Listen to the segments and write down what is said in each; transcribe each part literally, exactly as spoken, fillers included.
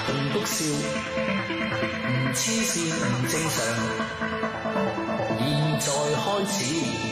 棟篤笑，唔黐線唔正常。現在開始。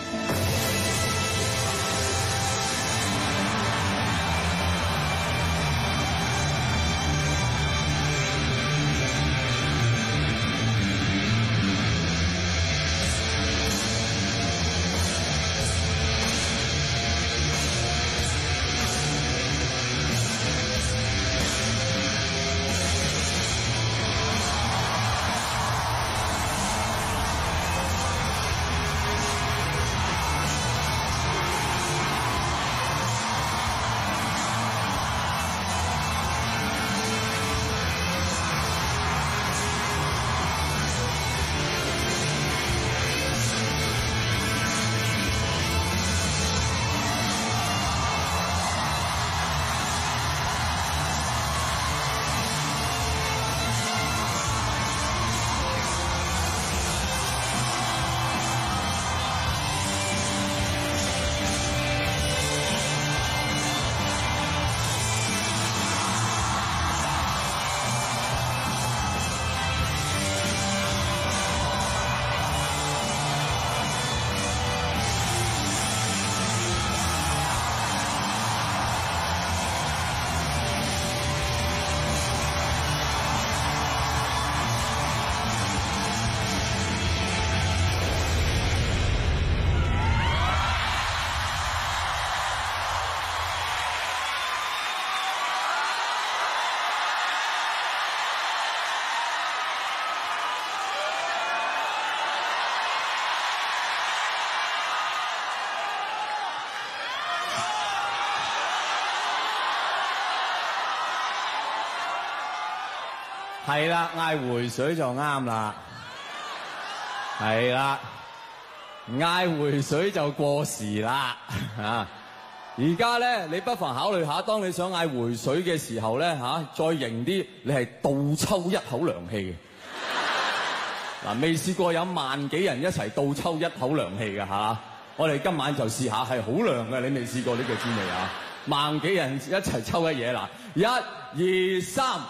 係啦，嗌回水就啱啦。係啦，嗌回水就過時啦。啊，而家咧，你不妨考慮下，當你想嗌回水嘅時候咧，嚇、啊、再型啲，你係倒抽一口涼氣嘅。嗱，未試過有萬幾人一齊倒抽一口涼氣嘅嚇。我哋今晚就試下，係好涼嘅，你未試過呢個滋味啊？萬幾人一齊抽一嘢嗱，一、二、三。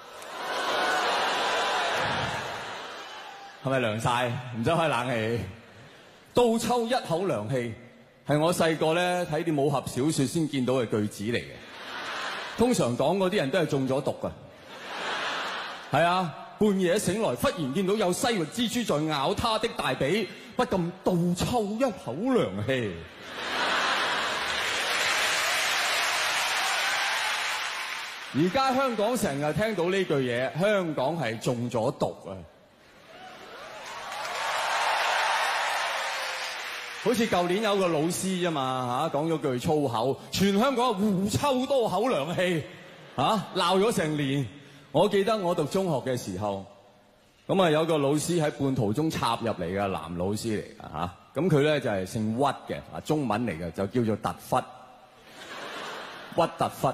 係咪涼晒？唔使開冷氣，倒抽一口涼氣，係我細個咧睇啲武俠小説先見到嘅句子嚟嘅。通常講嗰啲人都係中咗毒㗎。係啊，半夜醒來，忽然見到有西域蜘蛛在咬他的大髀，不禁倒抽一口涼氣。而家香港成日聽到呢句嘢，香港係中咗毒啊！好似舊年有個老師啫嘛嚇，講咗句粗口，全香港胡抽多口涼氣嚇，鬧咗成年。我記得我讀中學嘅時候，咁啊有個老師喺半途中插入嚟嘅男老師嚟嘅嚇，咁佢咧就係姓屈嘅啊，中文嚟嘅就叫做突忽，屈突忽。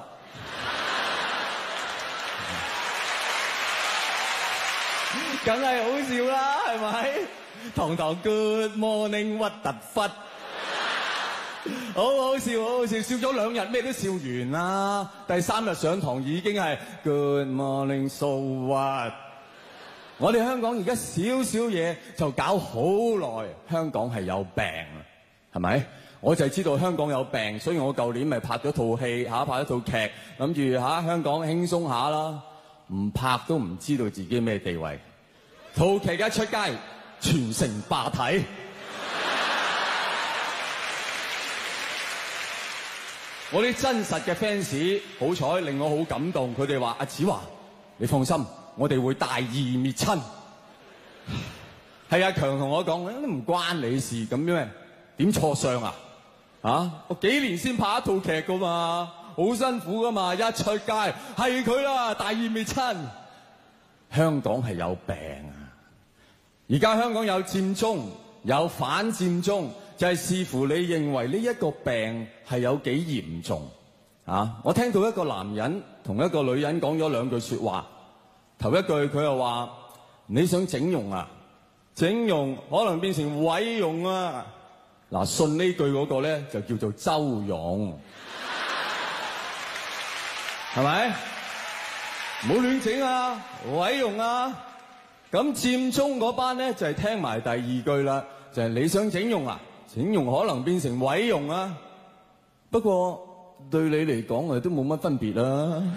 梗係好笑啦，係咪？堂堂 Good morning 屈突忽，好好笑，好好笑，笑咗兩日，咩都笑完啦。第三日上堂已經係 Good morning so what。我哋香港而家少少嘢就搞好耐，香港係有病，係咪？我就係知道香港有病，所以我舊年咪拍咗套戲嚇，拍咗套劇，諗住嚇香港輕鬆下啦。唔拍都唔知道自己咩地位。套劇一出街，全城霸體。我啲真實嘅 fans 好彩令我好感動，佢哋話：阿子華，你放心，我哋會大義滅親。係阿強同我講，都唔關你事咁樣，點錯相啊？啊，我幾年先拍一套劇噶嘛，好辛苦噶嘛，一出街係佢啦，大義滅親。香港係有病啊！而家香港有佔中，有反佔中，就係視乎你認為呢一個病係有幾嚴重啊！我聽到一個男人同一個女人講咗兩句說話，頭一句佢又話：你想整容啊？整容可能變成毀容啊！嗱，信呢句嗰個咧就叫做周容，係咪？ 唔好亂整啊，毀容啊！咁佔中嗰班咧就係、是、聽埋第二句啦，就係、是、你想整容啊？整容可能變成毀容啊！不過對你嚟講啊，都冇乜分別啦。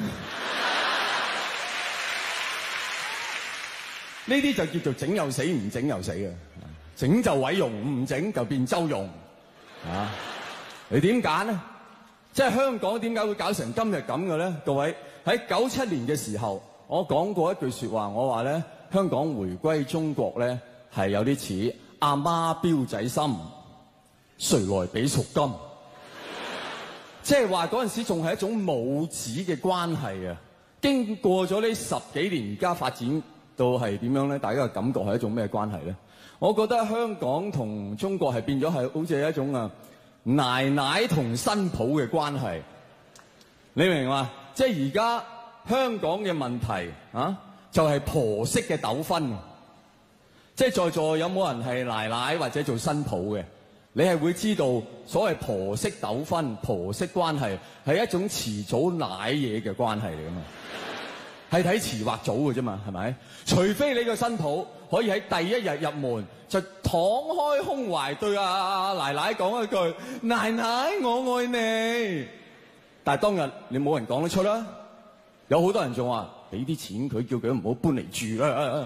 呢啲就叫做整又死，唔整又死嘅。整就毀容，唔整就變周容。啊，你點揀呢？即係香港點解會搞成今日咁嘅咧？各位喺九七年嘅時候，我講過一句説話，我話咧香港回歸中國咧係有啲似阿媽標仔心，誰來俾贖金？即係話嗰陣時仲係一種母子嘅關係啊！經過咗呢十幾年，而家發展到係點樣咧？大家嘅感覺係一種咩關係咧？我覺得香港同中國係變咗係好似係一種啊奶奶同新抱嘅關係，你明嘛？即係而家香港嘅問題啊，就係婆媳嘅糾紛。即係在座有冇人係奶奶或者做新抱嘅？你係會知道所謂婆媳糾紛、婆媳關係係一種遲早奶嘢嘅關係嚟㗎嘛？係睇遲或早嘅啫嘛，係咪？除非你個新抱可以喺第一日入門就敞開胸懷對阿奶奶講一句：奶奶我愛你。但係當日你冇人講得出啦，有好多人仲話俾啲錢佢，叫佢唔好搬嚟住啦。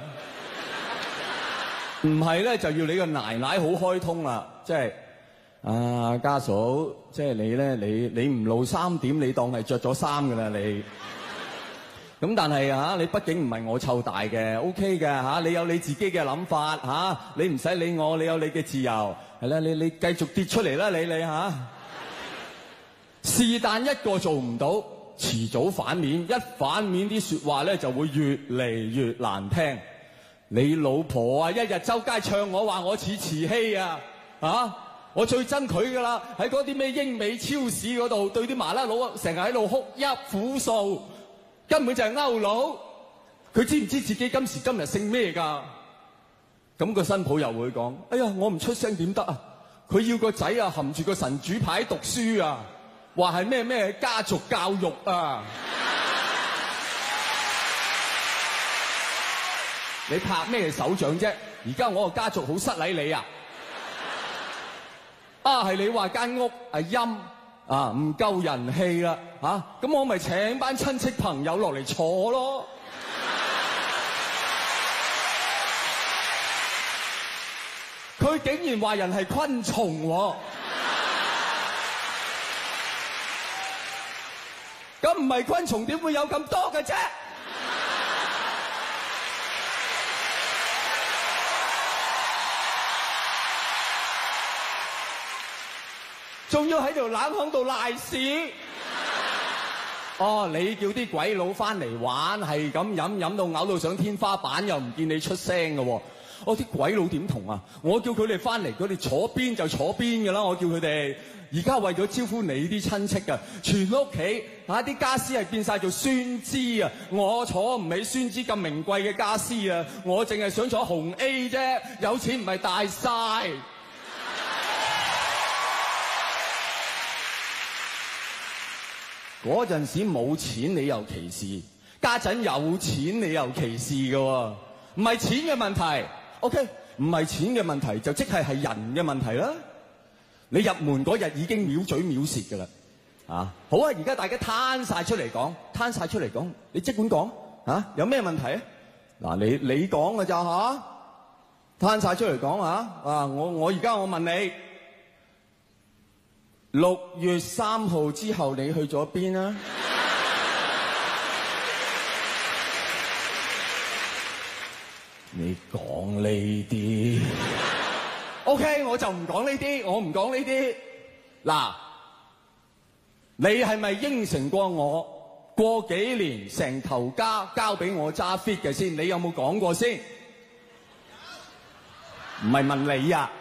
唔係咧，就要你個奶奶好開通啦，即係啊家嫂，即係你咧，你你唔露三點，你當係着咗衫噶啦你。咁但係啊，你畢竟唔係我湊大嘅 ，OK 嘅嚇，你有你自己嘅諗法嚇、啊，你唔使理我，你有你嘅自由，係啦，你你繼續跌出嚟啦，你你嚇。是但一個做唔到，遲早反面，一反面啲説話咧就會越嚟越難聽。你老婆啊，一日周街唱我話我似慈禧啊，啊！我最憎佢噶啦，喺嗰啲咩英美超市嗰度對啲麻甩佬成日喺度哭泣苦訴。根本就係勾佬，佢知唔知自己今時今日姓咩㗎？咁個新抱又會講：哎呀，我唔出聲點得啊！佢要個仔啊，含住個神主牌讀書啊，話係咩咩家族教育啊！你拍咩手掌啫？而家我個家族好失禮你啊！啊，係你話間屋係陰。啊，唔夠人氣啦，嚇、啊！咁我咪請班親戚朋友落嚟坐咯。佢竟然話人係昆蟲喎，咁唔係昆蟲點會有咁多嘅啫？仲要喺條冷巷度賴屎！哦，你叫啲鬼佬翻嚟玩，係咁飲飲到嘔到上天花板，又唔見你出聲嘅喎。哦，啲鬼佬點同啊？我叫佢哋翻嚟，佢哋坐邊就坐邊嘅啦。我叫佢哋，而家為咗招呼你啲親戚啊，全屋企嚇啲家私係變晒做酸枝啊！我坐唔起酸枝咁名貴嘅家私啊，我淨係想坐紅 A 啫，有錢唔係大晒。嗰陣時冇錢你又歧視，家陣有錢你又歧視嘅喎，唔係錢嘅問題 ，OK， 唔係錢嘅問題就即係係人嘅問題啦。你入門嗰日已經藐嘴藐舌嘅啦，啊，好啊，而家大家攤晒出嚟講，攤晒出嚟講，你即管講，啊，有咩問題啊？嗱，你你講嘅咋嚇？攤晒出嚟講啊！啊，我我而家我問你。六月三號之後你去咗邊啊？你講呢啲 ，OK， 我就唔講呢啲，我唔講呢啲。嗱，你係咪應承過我過幾年成頭家交俾我揸 fit 嘅先？你有冇講過先？唔係問你啊！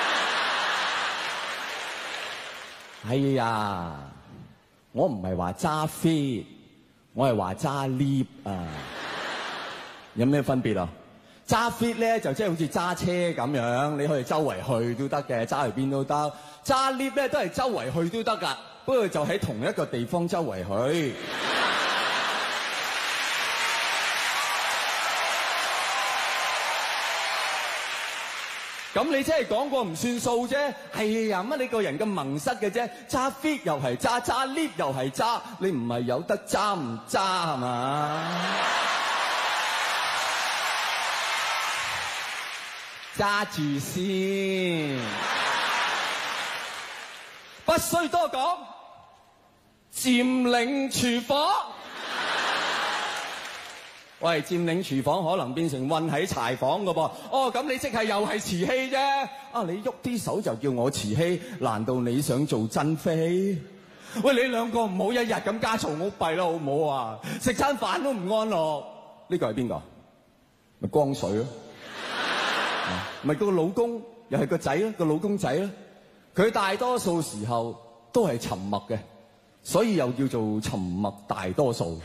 哎呀，我唔係話揸 fit，我係話揸 lift 啊！有咩分別啊？揸 fit 咧就即係好似揸車咁樣，你可以周圍去都得嘅，揸去邊都得。揸 lift 咧都係周圍去都得噶，不過就喺同一個地方周圍去。 咁你真係講過唔算數啫。係呀，乜你個人咁萌塞嘅啫？揸 fit 又係揸，揸 lift 又係揸，你唔係有得揸唔揸係嘛？揸住先，不需多講。佔領廚房，喂，佔領廚房可能變成韞喺柴房噶噃。哦，咁你即係又係瓷器啫。啊，你喐啲手就叫我瓷器，難道你想做珍妃？喂，你兩個唔好一日咁家嘈屋閉啦，好唔好啊？食餐飯都唔安樂。呢個係邊個？咪光緒咯。咪個老公又係個仔咯，個老公仔咯。佢大多數時候都係沉默嘅。所以又叫做沉默大多數。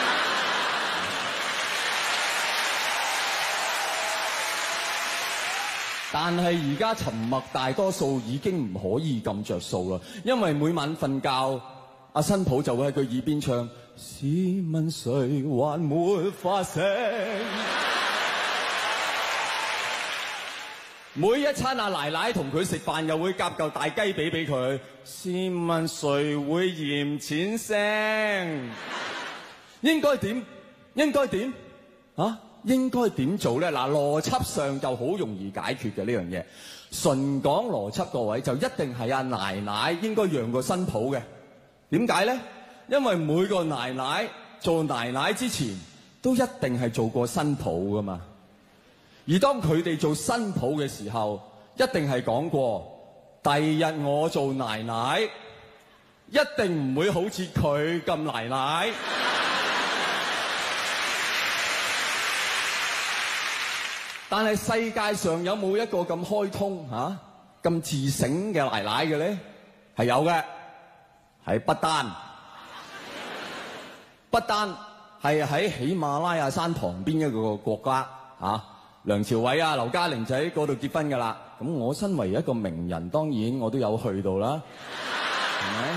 但係而家沉默大多數已經唔可以咁着數啦，因為每晚瞓覺，阿新抱就會喺佢耳邊唱：試問誰還沒發醒？每一餐阿奶奶同佢食飯，又會夾嚿大雞髀俾佢。試問誰會嫌錢聲？應該點？應該點？啊？應該點做咧？嗱，邏輯上就好容易解決嘅呢樣嘢。純講邏輯各位就一定係阿奶奶應該讓個新抱嘅。點解咧？因為每個奶奶做奶奶之前都一定係做過新抱噶嘛。而當佢哋做新抱嘅時候，一定係講過，第日我做奶奶，一定唔會好似佢咁奶奶。但係世界上有冇一個咁開通嚇、咁、啊、自省嘅奶奶嘅咧？係有嘅，係不丹。不丹係喺喜馬拉雅山旁邊一個國家嚇。啊梁朝偉啊、劉嘉玲就喺嗰度結婚㗎啦。咁我身為一個名人，當然我都有去到啦，係咪？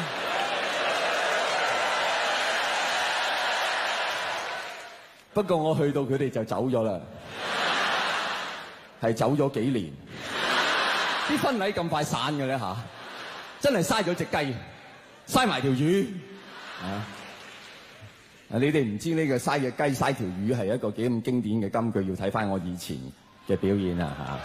不過我去到佢哋就走咗啦，係走咗幾年。啲婚禮咁快散嘅咧嚇，真係嘥咗隻雞，嘥埋條魚。啊！啊！你哋唔知呢個嘥隻雞嘥條魚係一個幾咁經典嘅金句，要睇翻我以前嘅表演啊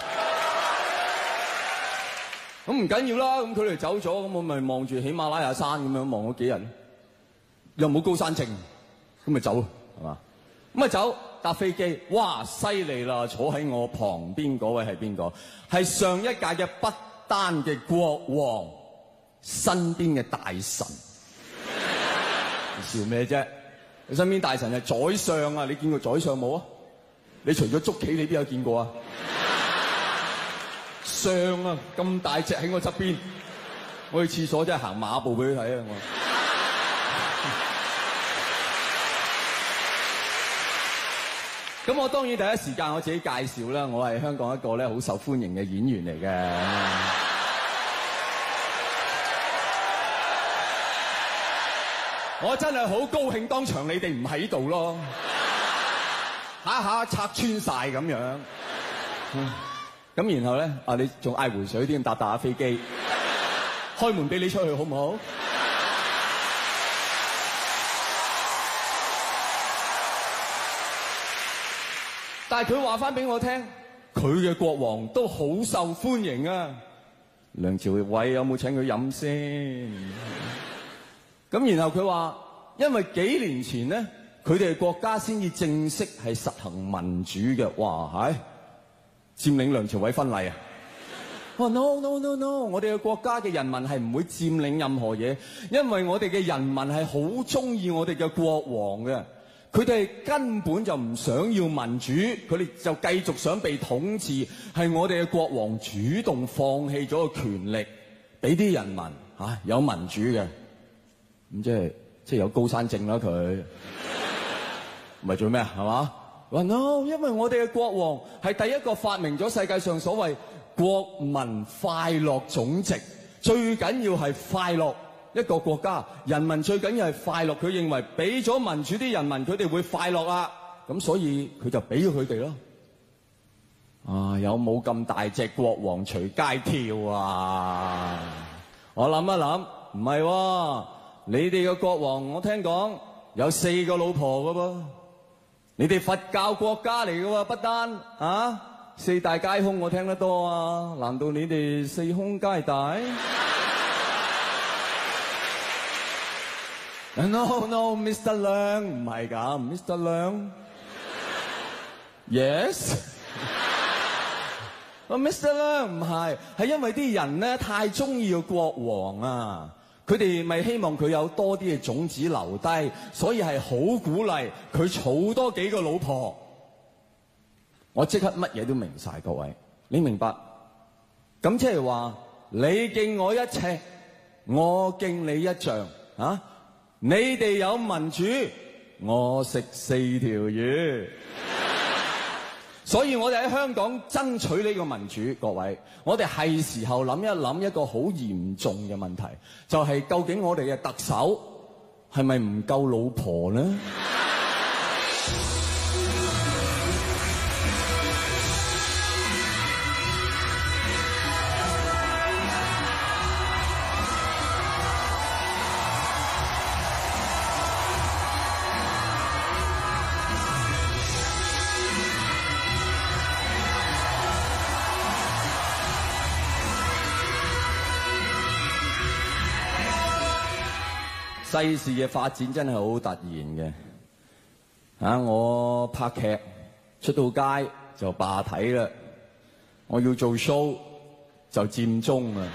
嚇！咁唔緊要啦，咁佢哋走咗，咁我咪望住喜馬拉雅山咁樣望咗幾日，又冇高山症，咁咪走係嘛？咁啊走搭飛機，哇！犀利啦！坐喺我旁邊嗰位係邊個？係上一屆嘅不丹嘅國王身邊嘅大臣。你笑咩啫？你身邊大臣係宰相啊！你見過宰相冇啊？你除咗捉棋，你邊有見過啊？相啊，咁大隻喺我側邊，我去廁所真係行馬步俾佢睇啊！我咁我當然第一時間我自己介紹啦，我係香港一個咧好受歡迎嘅演員嚟嘅。我真係好高興，當場你哋唔喺度咯，下下拆穿晒咁樣。咁然後咧，啊你仲嗌回水添，搭搭下飛機，開門俾你出去好唔好？但係佢話翻俾我聽，佢嘅國王都好受歡迎啊！梁朝偉有冇請佢飲先？咁然後佢話，因為幾年前咧，佢哋國家先至正式係實行民主嘅。哇，係佔領梁朝偉婚禮啊！我話 no no no no， 我哋嘅國家嘅人民係唔會佔領任何嘢，因為我哋嘅人民係好中意我哋嘅國王嘅。佢哋根本就唔想要民主，佢哋就繼續想被統治。係我哋嘅國王主動放棄咗個權力，俾啲人民嚇、啊、有民主嘅。咁即係即係有高山症啦，佢唔係做咩啊？係嘛？話 no， 因為我哋嘅國王係第一個發明咗世界上所謂國民快樂總值，最緊要係快樂。一個國家人民最緊要係快樂，佢認為俾咗民主啲人民，佢哋會快樂啦。咁所以佢就俾咗佢哋咯。 啊，有冇咁大隻國王隨街跳啊？我諗一諗，唔係喎，你哋嘅國王我聽講有四個老婆㗎噃，你哋佛教國家嚟㗎喎，不單啊四大皆空我聽得多啊，難道你哋四空皆大？No no，Mister 梁唔係㗎，Mister 梁 ，Yes。啊 ，Mister 咧唔係，係因為啲人咧太中意個國王啊，佢哋咪希望佢有多啲嘅種子留低，所以係好鼓勵佢儲多幾個老婆。我即刻乜嘢都明晒，各位，你明白？咁即係話你敬我一尺，我敬你一丈啊！你哋有民主，我食四條魚。所以我哋喺香港爭取呢個民主，各位，我哋係時候諗一諗一個好嚴重嘅問題，就係究竟我哋嘅特首係咪唔夠老婆呢？世事嘅發展真係好突然嘅，啊！我拍劇出到街就罷睇啦，我要做 show 就佔中啦。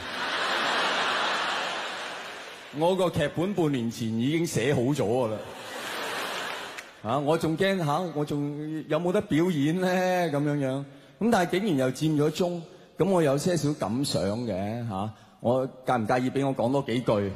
我個劇本半年前已經寫好咗㗎啦，啊！我仲驚吓，我仲有冇得表演咧？咁樣樣，咁但係竟然又佔咗中，咁我有些少感想嘅吓，啊，我介唔介意俾我講多幾句？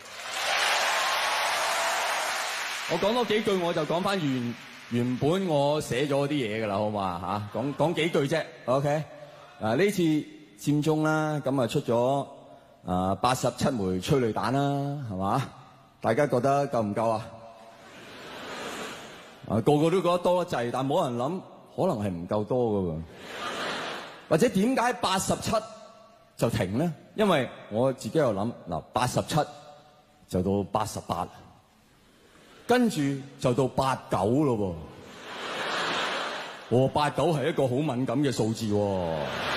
我講多幾句我就講翻原原本我寫咗啲嘢㗎啦，好嘛嚇？講講幾句啫 ，OK？啊呢次佔中啦，咁啊出咗啊八十七枚催淚彈啦，係嘛？大家覺得夠唔夠啊？啊個個都覺得多得滯，但冇人諗可能係唔夠多㗎喎。或者點解八十七就停咧？因為我自己又諗嗱，八十七就到八十八。跟住就到八九咯喎，哦八九係一個好敏感嘅數字喎，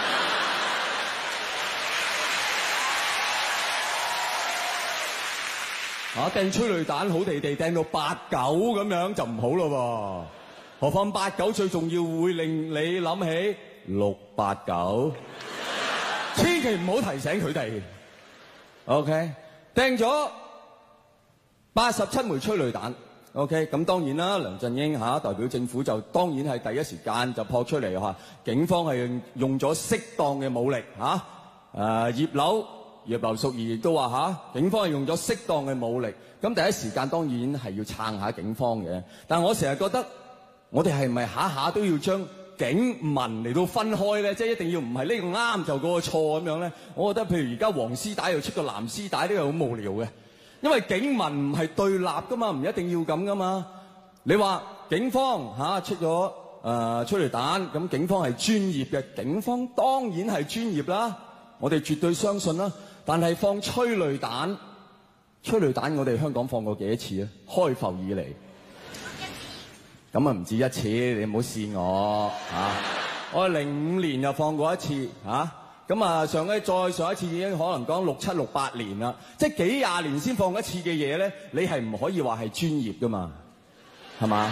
啊掟催淚彈好地地掟到八九咁樣就唔好咯喎，何況八九最重要會令你諗起六八九，千祈唔好提醒佢哋 ，OK 掟咗八十七枚催淚彈 ，OK， 咁當然啦，梁振英嚇、啊、代表政府就當然係第一時間就撲出嚟嚇、啊，警方係用咗適當嘅武力嚇，誒、啊啊、葉劉葉劉淑儀亦都話嚇、啊，警方係用咗適當嘅武力，咁第一時間當然係要撐下警方嘅，但我成日覺得我哋係咪下下都要將警民嚟到分開咧？即係一定要唔係呢個啱就嗰個錯咁樣咧？我覺得譬如而家黃絲帶又出個藍絲帶，呢個好無聊嘅。因為警民唔係對立噶嘛，唔一定要咁噶嘛。你話警方嚇、啊、出咗誒、呃、催淚彈，咁警方係專業嘅，警方當然係專業啦，我哋絕對相信啦。但係放催淚彈，催淚彈我哋香港放過幾多次啊？開埠以嚟，咁啊唔止一次，你唔好試我嚇、啊。我零五年又放過一次嚇。咁啊，上一再上一次已經可能講六七六八年啦，即係幾廿年先放一次嘅嘢咧，你係唔可以話係專業噶嘛，係嘛？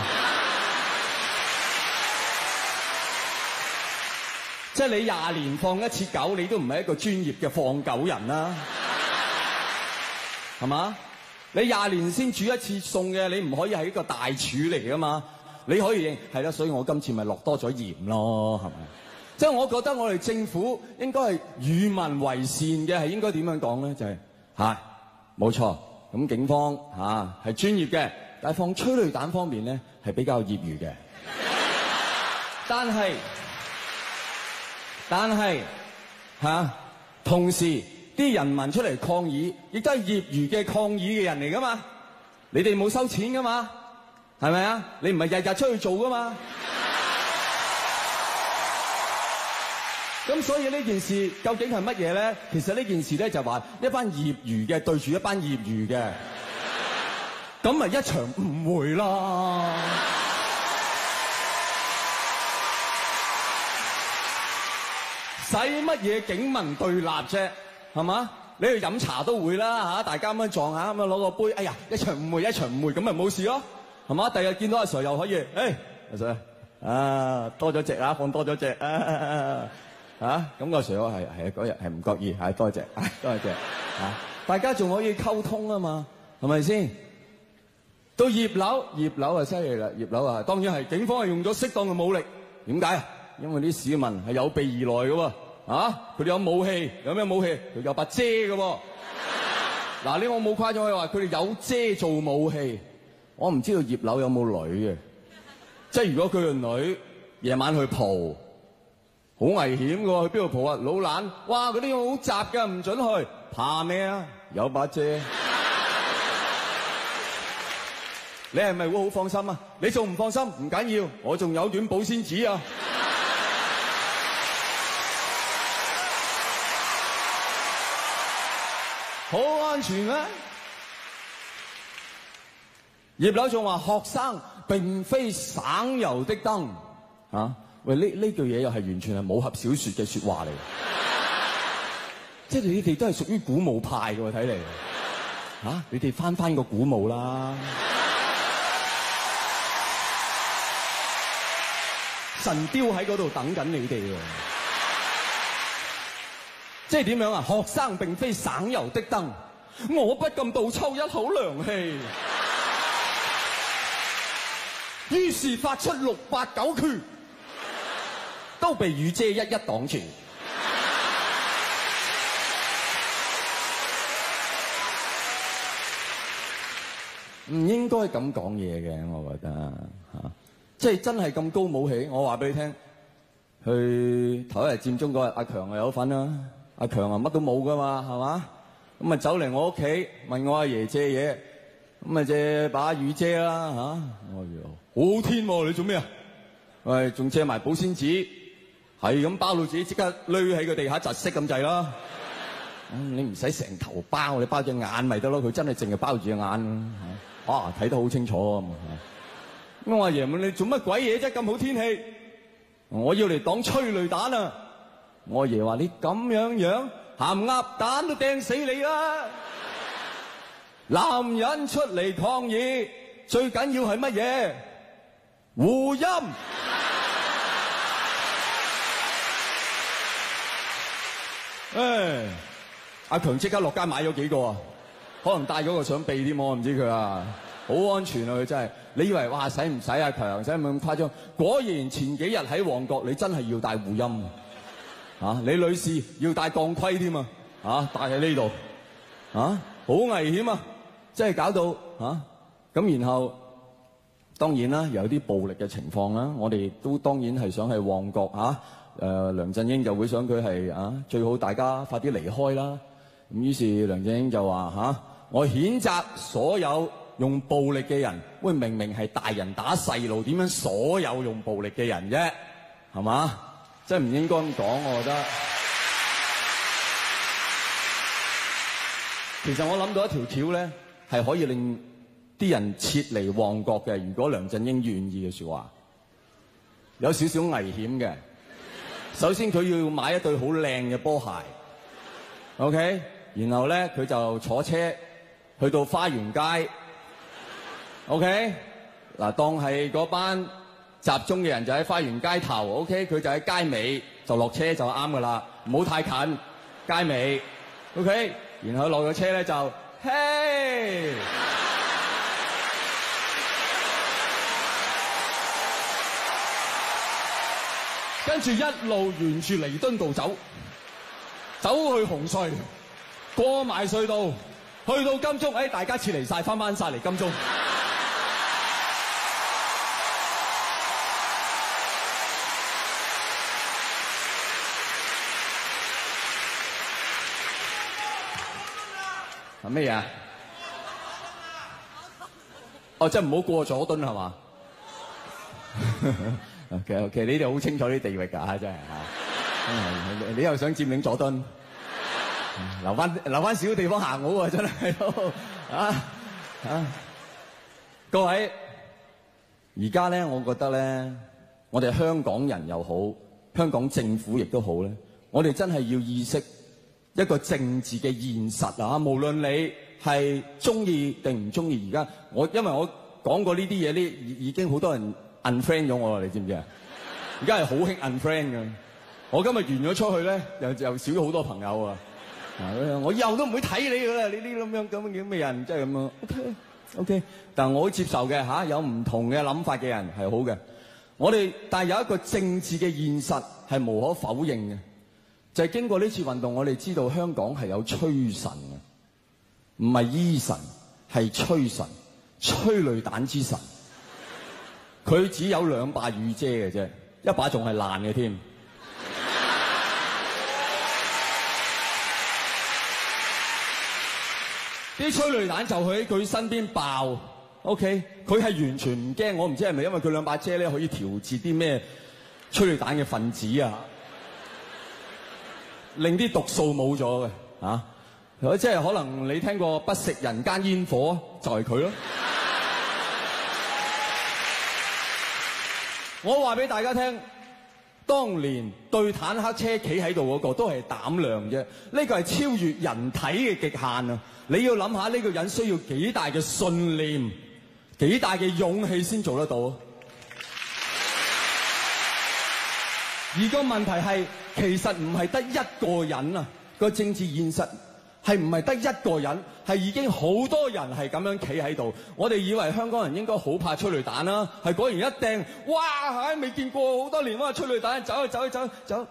即係你廿年放一次狗，你都唔係一個專業嘅放狗人啦，係嘛？你廿年先煮一次餸嘅，你唔可以係一個大廚嚟噶嘛？你可以認係啦，所以我今次咪落多咗鹽咯，係咪？即係我覺得我哋政府應該係與民為善嘅，係應該點樣講咧？就係嚇冇錯，咁警方嚇係、啊、專業嘅，但係放催淚彈方面咧係比較業餘嘅。但係但係嚇、啊，同時啲人民出嚟抗議，亦都係業餘嘅抗議嘅人嚟噶嘛？你哋冇收錢噶嘛？係咪啊？你唔係日日出去做噶嘛？ 咁所以呢件事究竟係乜嘢咧？其實呢件事咧就話一班業餘嘅對住一班業餘嘅，咁咪一場誤會啦。使乜嘢警民對立啫？係嘛？你去飲茶都會啦嚇，大家咁樣撞下咁樣攞個杯，哎呀一場誤會一場誤會，咁咪冇事咯，係嘛？第日見到阿 Sir 又可以，誒阿 Sir 啊多咗隻啊，放多咗隻啊嚇，咁個 Sir 係係嗰日係唔覺意，係多謝多謝嚇，大家仲可以溝通啊嘛，係咪先？到葉劉，葉劉啊犀利啦，葉劉啊當然係警方係用咗適當嘅武力，點解？因為啲市民係有備而來嘅喎。啊！佢哋有武器，有咩武器？佢有把遮嘅喎。嗱，呢我冇誇張，佢話佢哋有遮做武器。我唔知道葉劉有冇女嘅，即係如果佢個女夜晚去蒲，好危險嘅喎。去邊度蒲啊？老懶，哇！嗰啲好雜㗎，唔准去。怕咩啊？有把遮。你係咪會好放心啊？你仲唔放心？唔緊要，我仲有卷保鮮紙啊！好安全啊！葉劉仲話學生並非省油的燈啊！喂，呢呢句嘢又係完全係武俠小說嘅說話嚟，即係你哋都係屬於古墓派嘅喎，睇嚟嚇你哋翻翻個古墓啦！神雕喺嗰度等緊你哋喎。即係點樣啊？學生並非省油的燈，我不禁倒抽一口涼氣，於是發出六八九拳，都被雨遮一一擋住。唔應該咁講嘢嘅，我覺得嚇，即係真係咁高武器。我話俾你聽，去頭一日佔中嗰日，阿強又有份啦。阿強啊，乜都冇噶嘛，係嘛？咁啊走嚟我屋企問我阿爺借嘢，咁啊借把雨遮啦嚇。我話好天喎，你做咩啊？喂，仲借埋保鮮紙，係咁包到自己即刻攣喺個地下窒息咁滯啦。你唔使成頭包，你包隻眼咪得咯。佢真係淨係包住隻眼，啊睇得好清楚啊！咁我阿爺問你做乜鬼嘢啫？咁好天氣，我要嚟擋催淚彈啊！我阿爺話：你咁樣樣，鹹鴨蛋都掟死你啦！男人出嚟抗議，最緊要係乜嘢？護音。誒，阿強即刻落街買咗幾個啊，可能帶咗個想避添，我唔知佢啊，好安全啊佢真係。你以為哇使唔使阿強使唔使咁誇張？果然前幾日喺旺角，你真係要帶護音。啊！你女士要戴鋼盔添啊！啊，戴喺呢度，啊，好危險啊！即係搞到啊，咁然後當然啦，有啲暴力嘅情況啦，我哋都當然係想去旺角啊。誒、呃，梁振英就會想佢係啊，最好大家快啲離開啦。咁於是梁振英就話嚇、啊，我譴責所有用暴力嘅人。喂，明明係大人打細路，點樣所有用暴力嘅人啫？係嘛？真係唔應該咁講，我覺得。其實我諗到一條橋咧，係可以令啲人撤離旺角嘅。如果梁振英願意嘅説話，有少少危險嘅。首先佢要買一對好靚嘅波鞋 ，OK， 然後咧佢就坐車去到花園街 ，OK， 嗱當係嗰班集中嘅人就喺花園街頭 ，OK， 佢就喺街尾就落車就啱噶啦，唔好太近街尾 ，OK， 然後落咗車咧就，嘿，跟住一路沿住彌敦道走，走去紅隧，過埋隧道，去到金鐘，哎，大家撤離曬，翻返曬嚟金鐘。係咩嘢啊？哦，即係唔好過佐敦係嘛？OK OK，你哋好清楚啲地域㗎，真係嚇。 你又想佔領佐敦，留翻留翻少地方行好啊！真係啊啊！各位，而家咧，我覺得咧，我哋香港人又好，香港政府亦都好咧，我哋真係要意識一個政治嘅現實啊！無論你係中意定唔中意，而家我因為我講過呢啲嘢，呢已已經好多人 unfriend 咗我啦，你知唔知啊？而家係好興 unfriend 㗎。我今日完咗出去咧，又又少咗好多朋友啊！我以後都唔會睇你噶啦，你呢咁樣咁樣嘅人，真係咁樣。OK OK， 但係我接受嘅嚇，有唔同嘅諗法嘅人係好嘅。我哋但係有一個政治嘅現實係無可否認嘅，就係經過呢次運動，我哋知道香港係有催神嘅，唔係醫神，係催神，催淚彈之神。佢只有兩把雨遮嘅啫，一把仲係爛嘅添。啲催淚彈就喺佢身邊爆 ，OK， 佢係完全唔驚。我唔知係咪因為佢兩把遮咧可以調節啲咩催淚彈嘅分子啊，令啲毒素冇咗嘅啊！即係可能你聽過不食人間煙火，就係佢咯。我話俾大家聽，當年對坦克車企喺度嗰個都係膽量啫，呢個係超越人體嘅極限啊！你要諗下呢個人需要幾大嘅信念、幾大嘅勇氣先做得到。而個問題係，其實唔係得一個人啊，個政治現實係唔係得一個人，係已經好多人係咁樣企喺度。我哋以為香港人應該好怕催淚彈啦，係果然一掟，哇！唉，未見過好多年哇，催淚彈走啊走啊走啊走！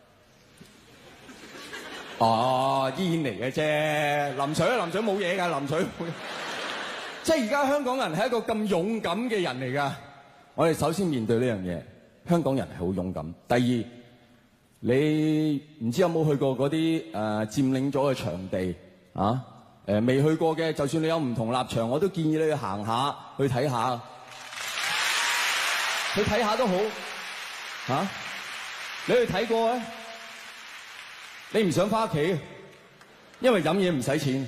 哦，煙嚟嘅啫，淋水啊淋水冇嘢㗎，淋水冇嘢。即係而家香港人係一個咁勇敢嘅人嚟㗎。我哋首先面對呢樣嘢，香港人係好勇敢。第二，你唔知有冇去過嗰啲誒佔領咗嘅場地啊？誒、呃、未去過嘅，就算你有唔同立場，我都建議你去行下，去睇下，去睇下都好嚇、啊。你去睇過咧？你唔想翻屋企，因為飲嘢唔使錢，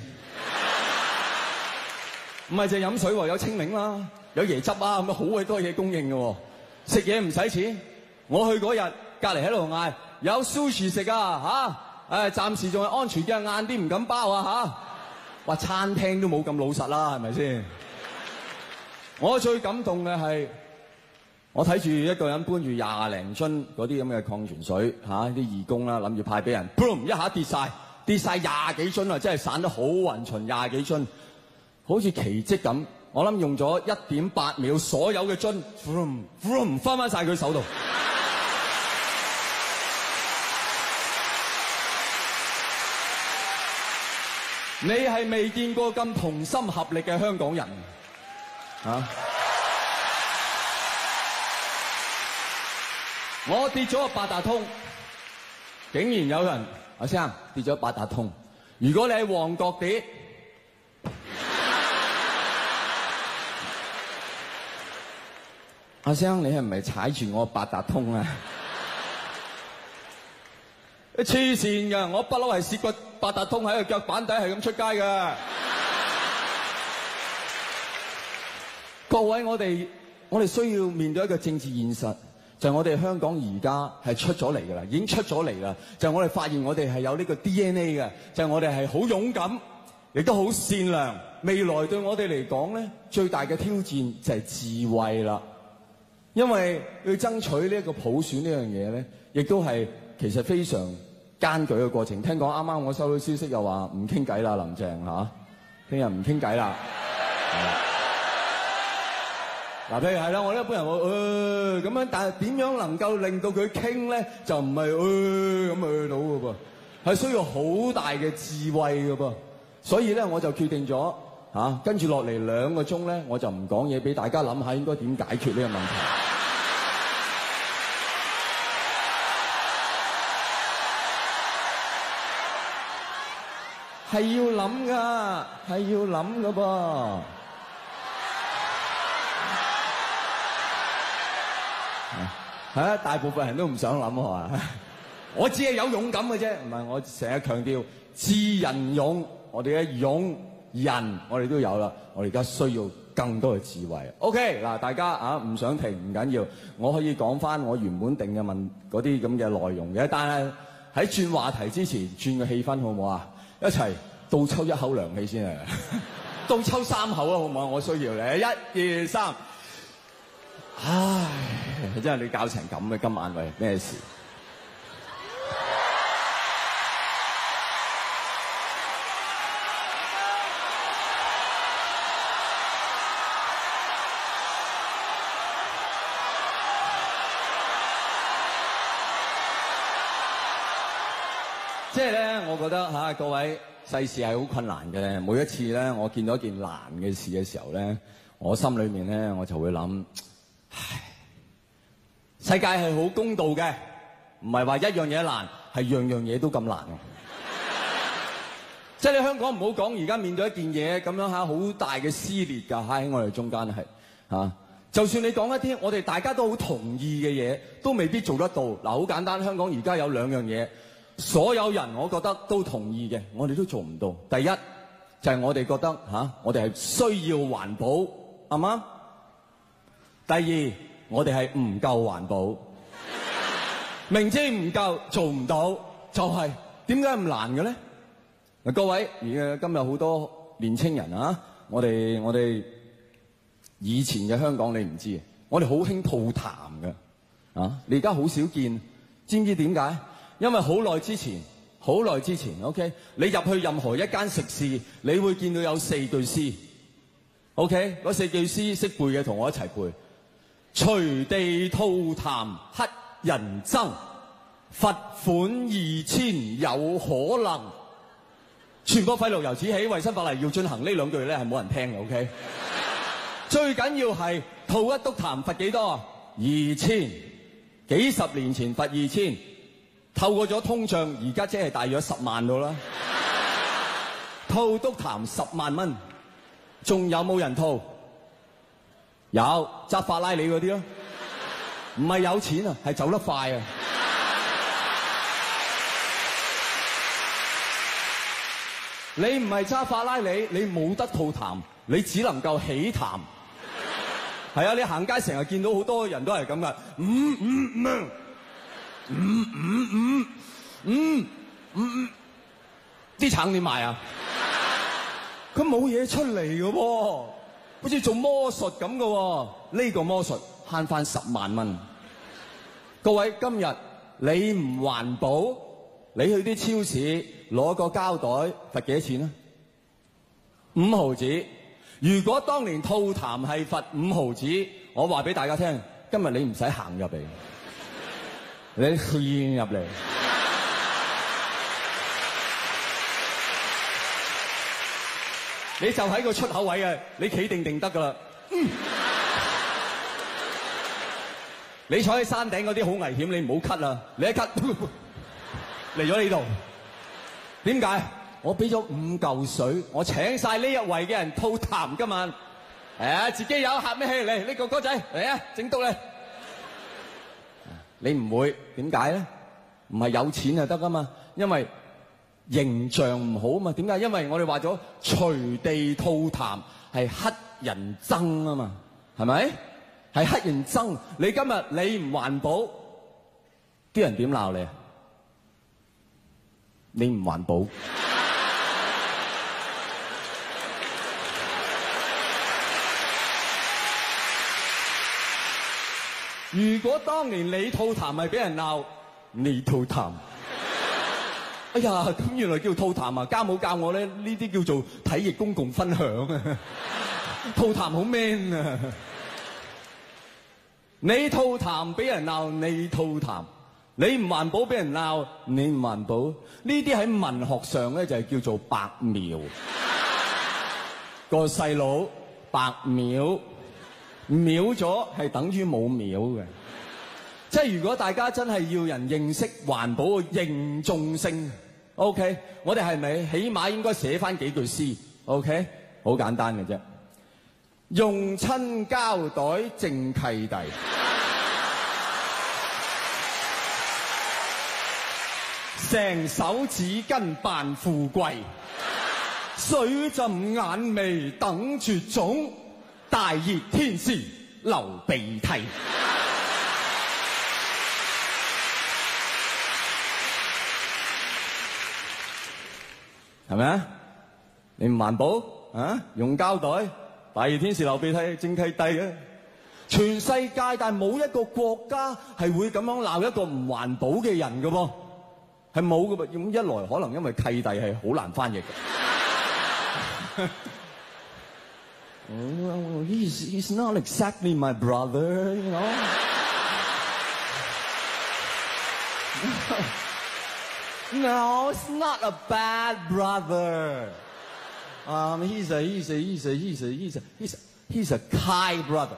唔係淨係飲水喎，有清檸啦，有椰汁啊，咁樣好鬼多嘢供應嘅喎。食嘢唔使錢，我去嗰日隔離喺度嗌有 sushi 食啊嚇，誒暫時仲係安全嘅，晏啲唔敢包啊嚇。話餐廳都冇咁老實啦，係咪先？我最感動嘅係，我睇住一個人搬住廿零樽嗰啲咁嘅礦泉水嚇，啲、啊、義工啦，諗住派俾人 boom 一下跌晒，跌晒廿幾樽啊！真係散得好勻循，廿幾樽，好似奇蹟咁。我諗用咗一點八秒，所有嘅樽 boom boom 翻翻晒佢手度。你係未見過咁同心合力嘅香港人啊！我跌咗個八達通，竟然有人阿生跌咗八達通。如果你喺旺角跌，阿生你係唔係踩住我八達通啊？黐線㗎！我不嬲係攝個八達通喺個腳板底係咁出街㗎。各位，我哋我哋需要面對一個政治現實。就係我哋香港而家係出咗嚟㗎啦，已經出咗嚟啦。就係我哋發現我哋係有呢個 D N A 嘅，就係我哋係好勇敢，亦都好善良。未來對我哋嚟講咧，最大嘅挑戰就係智慧啦。因為要爭取呢一個普選呢樣嘢咧，亦都係其實非常艱巨嘅過程。聽講啱啱我收到消息又話唔傾偈啦，林鄭嚇，聽日唔傾偈啦。嗱，譬如係啦，我一般人話誒咁樣，但係點樣能夠令到佢傾咧，就唔係誒咁去到嘅噃，係需要好大嘅智慧嘅噃。所以咧，我就決定咗嚇，跟住落嚟兩個鐘咧，我就唔講嘢，俾大家諗下應該點解決呢個問題。係要諗㗎，係要諗㗎噃。係啊，大部分人都唔想諗係嘛？ 我只係有勇敢嘅啫，唔係我成日強調智人勇，我哋嘅勇人我哋都有啦，我哋而家需要更多嘅智慧。OK 嗱，大家啊唔想停唔緊要，我可以講翻我原本定嘅問嗰啲咁嘅內容嘅，但係喺轉話題之前轉個氣氛好唔好啊？一齊倒抽一口涼氣先啊！倒抽三口啊，好唔好？我需要你，一二三。唉，真係你搞成咁嘅，今晚喂咩事？即係咧，我覺得嚇、啊、各位世事係好困難嘅。每一次咧，我見到一件難嘅事嘅時候咧，我心裏面咧我就會諗，唉，世界係好公道嘅，唔係話一樣嘢難，係樣樣嘢都咁難。即係你香港唔好講，而家面對一件嘢咁樣嚇，好大嘅撕裂㗎喺我哋中間係嚇、啊。就算你講一啲我哋大家都好同意嘅嘢，都未必做得到。嗱，好簡單，香港而家有兩樣嘢。所有人我覺得都同意嘅，我哋都做唔到。第一就係、是、我哋覺得嚇、啊，我哋係需要環保，啱嗎？第二，我哋係唔夠環保，明知唔夠做唔到，就係點解咁難嘅咧？嗱，各位而家今日好多年青人啊，我哋我哋以前嘅香港你唔知，我哋好興吐痰嘅啊，你而家好少見，知唔知點解？因為好耐之前，好耐之前 ，OK， 你入去任何一間食肆，你會見到有四句詩 ，OK， 嗰四句詩識背嘅，同我一齊背。隨地吐痰乞人憎，罰款二千有可能。全國廢爐由此起，衞生法例要進行。呢兩句咧係冇人聽嘅 ，OK。最緊要係吐一篤痰罰幾多？二千，幾十年前罰二千。透過咗通脹，而家即係大約十萬到啦。吐篤痰十萬蚊，仲有冇人吐？有揸法拉利嗰啲咯，唔係有錢啊，係走得快啊。你唔係揸法拉利，你冇得吐痰，你只能夠起痰。係啊，你行街成日見到好多人都係咁噶，嗯嗯嗯。嗯嗯嗯嗯嗯，啲橙點賣啊？佢冇嘢出嚟嘅喎，好似做魔術咁嘅喎。呢個魔術慳翻十萬蚊。各位，今日你唔環保，你去啲超市攞個膠袋罰幾多錢啊？五毫子。如果當年吐痰係罰五毫子，我話俾大家聽，今日你唔使行入嚟。你獻入嚟，你就喺個出口位啊！你企定定得噶啦。嗯、你坐喺山頂嗰啲好危險，你唔好咳啊！你一咳嚟咗呢度，點解？我俾咗五嚿水，我請晒呢一圍嘅人吐痰今晚。係啊，自己有客咩氣嚟？呢、呢個哥仔嚟啊，整篤你。你唔會點解咧？唔係有錢就得噶嘛？因為形象唔好啊嘛。點解？因為我哋話咗隨地吐痰係乞人憎啊嘛，係咪？係乞人憎。你今日你唔環保，啲人點鬧你啊？你唔環保。如果當年你吐痰咪俾人鬧，你吐痰。哎呀，咁原來叫吐痰啊！家母教我咧，呢啲叫做體液公共分享啊。吐痰好 man 啊！你吐痰俾人鬧，你吐痰；你唔環保俾人鬧，你唔環保。呢啲喺文學上咧就係叫做白描。個細佬白描。秒咗係等於冇秒嘅，即係如果大家真係要人認識環保嘅認眾性 ，OK， 我哋係咪起碼應該寫翻幾句詩 ？OK， 好簡單嘅啫，用親膠袋正契弟， 成手紙巾扮富貴，水浸眼眉等絕種，大熱天時流鼻涕。係咪啊？你唔環保啊？用膠袋，大熱天時流鼻涕，正契弟啊！全世界但係冇一個國家係會咁樣鬧一個唔環保嘅人㗎噃，係冇㗎噃。咁一來可能因為契弟係好難翻譯嘅。Oh, he's he's not exactly my brother, you know. No, it's not a bad brother. Um, he's a he's a he's a he's a he's a he's a he's a kind brother.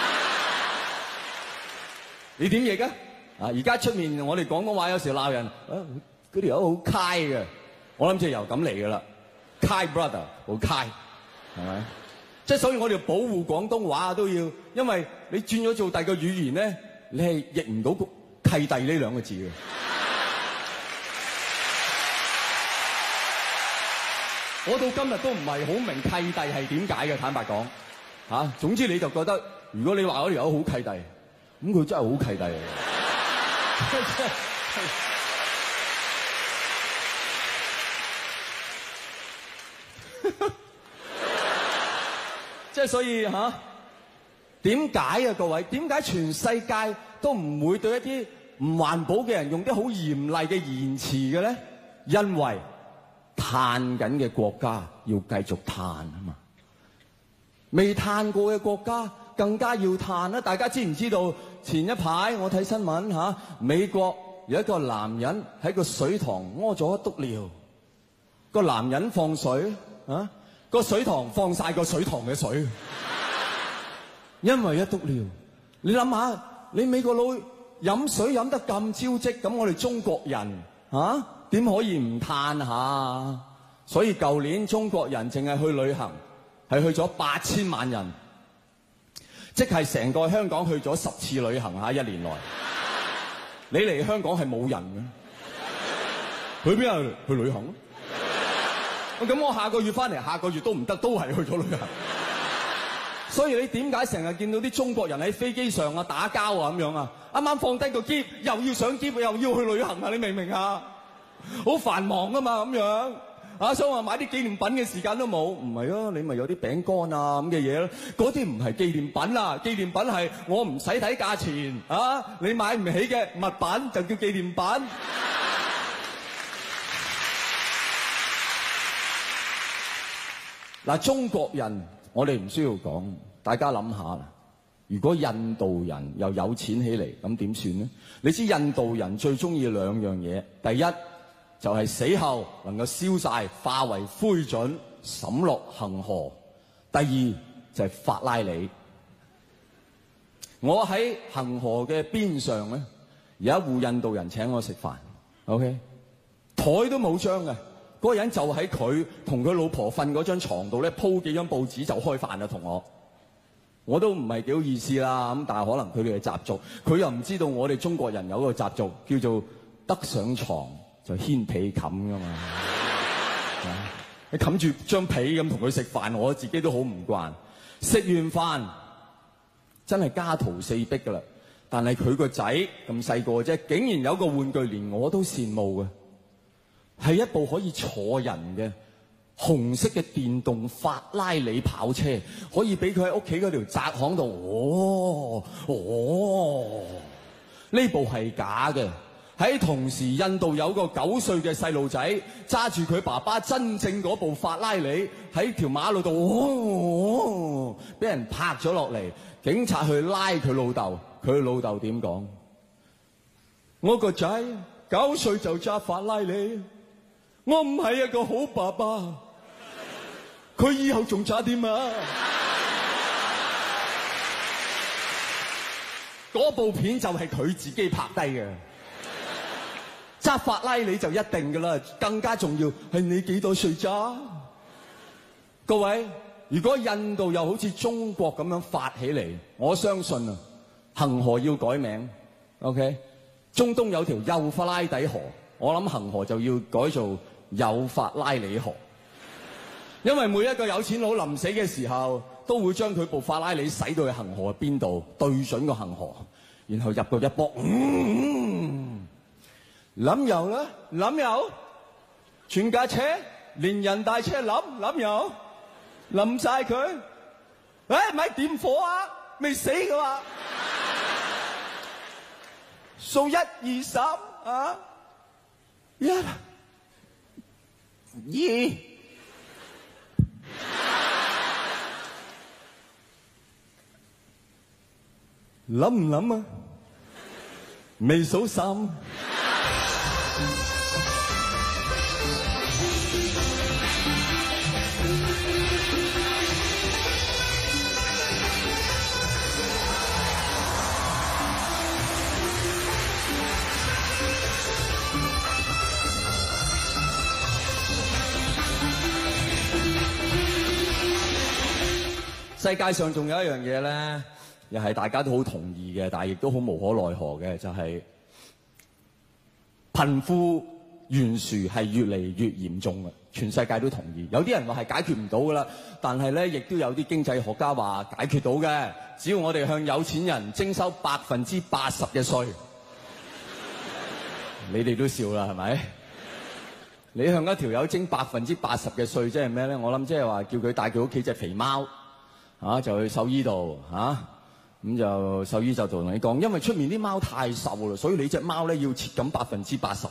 你點譯啊？啊！而家出面我哋廣東話有時鬧人，啊嗰條友好 kind 嘅，我諗就由咁嚟㗎啦 ，kind brother 好 kind， 係咪？即係所以我哋保護廣東話都要，因為你轉咗做第二個語言咧，你係譯唔到契弟呢兩個字嘅。我到今日都唔係好明契弟係點解嘅，坦白講嚇、啊。總之你就覺得，如果你話嗰條友好契弟。咁佢真係好契弟嚟嘅，即係所以嚇點解啊？各位點解全世界都唔會對一啲唔環保嘅人用啲好嚴厲嘅言辭嘅咧？因為碳緊嘅國家要繼續碳啊嘛，未碳過嘅國家更加要碳啦！大家知唔知道？前一排我睇新聞嚇，美國有一個男人喺個水塘屙咗一篤尿，個男人放水啊，個水塘放晒個水塘嘅水，因為一篤尿。你諗下，你美國佬飲水飲得咁招積，咁我哋中國人嚇點可以唔嘆下？所以舊年中國人淨係去旅行係去咗八千萬人。即係成個香港去咗十次旅行嚇，一年內。你嚟香港係冇人嘅，去邊啊？去旅行咯。咁我下個月翻嚟，下個月都唔得，都係去咗旅行。所以你點解成日見到啲中國人喺飛機上啊打交啊咁樣啊？啱啱放低個篋，又要上篋，又要去旅行啊！你明唔明啊？好繁忙啊嘛咁樣。啊！想話買啲紀念品嘅時間都冇，唔係啊！你咪有啲餅乾啊咁嘅嘢咯，嗰啲唔係紀念品啊！紀念品係我唔使睇價錢啊，你買唔起嘅物品就叫紀念品。嗱，中國人我哋唔需要講，大家諗下啦。如果印度人又有錢起嚟，咁點算呢？你知印度人最中意兩樣嘢，第一，就係死後能夠燒晒，化為灰燼，沈落恒河。第二就係法拉利。我喺恒河嘅邊上咧，有一戶印度人請我食飯 ，OK， 台都冇張嘅，嗰個人就喺佢同佢老婆瞓嗰張床度咧，鋪幾張報紙就開飯啦，同我。我都唔係幾好意思啦，咁但係可能佢哋嘅習俗，佢又唔知道我哋中國人有個習俗叫做得上床就掀被冚噶嘛，你冚住張被咁同佢食飯，我自己都好唔慣。食完飯真係家徒四壁噶啦，但係佢個仔咁細個啫，竟然有個玩具連我都羨慕嘅，係一部可以坐人嘅紅色嘅電動法拉利跑車，可以俾佢喺屋企嗰條窄巷度。哦哦，呢部係假嘅。喺同時，印度有個九歲嘅細路仔揸住佢爸爸真正嗰部法拉利喺條馬路度，哦，俾人拍咗落嚟。警察去拉佢老豆，佢老豆點講？我個仔九歲就揸法拉利，我唔係一個好爸爸。佢以後仲揸點啊？嗰部片就係佢自己拍低嘅。揸法拉利就一定噶啦，更加重要係你幾多歲揸？各位，如果印度又好似中國咁樣發起嚟，我相信啊，恒河要改名。OK， 中東有條幼發拉底河， 我諗恒河就要改做有法拉利河，因為每一個有錢佬臨死嘅時候，都會將佢部法拉利駛到去恒河邊度，對準個恒河，然後入到一波，嗯，冧油啦，冧油，全架車連人帶車冧冧油，冧晒佢，誒咪點火啊，未死噶嘛，數一二三啊，一二。諗唔諗啊？未數三。世界上仲有一樣嘢咧，又係大家都好同意嘅，但係亦都好無可奈何嘅，就係貧富懸殊係越嚟越嚴重嘅，全世界都同意。有啲人話係解決唔到噶啦，但係咧亦都有啲經濟學家話解決到嘅，只要我哋向有錢人徵收百分之八十嘅稅。你哋都笑啦，係咪？你向一條友徵百分之八十嘅稅，即係咩咧？我諗即係話叫佢帶佢屋企隻肥貓。啊，就去獸醫度嚇，咁、啊、就獸醫就同你講，因為出面啲貓太瘦啦，所以你隻貓咧要切緊百分之八十，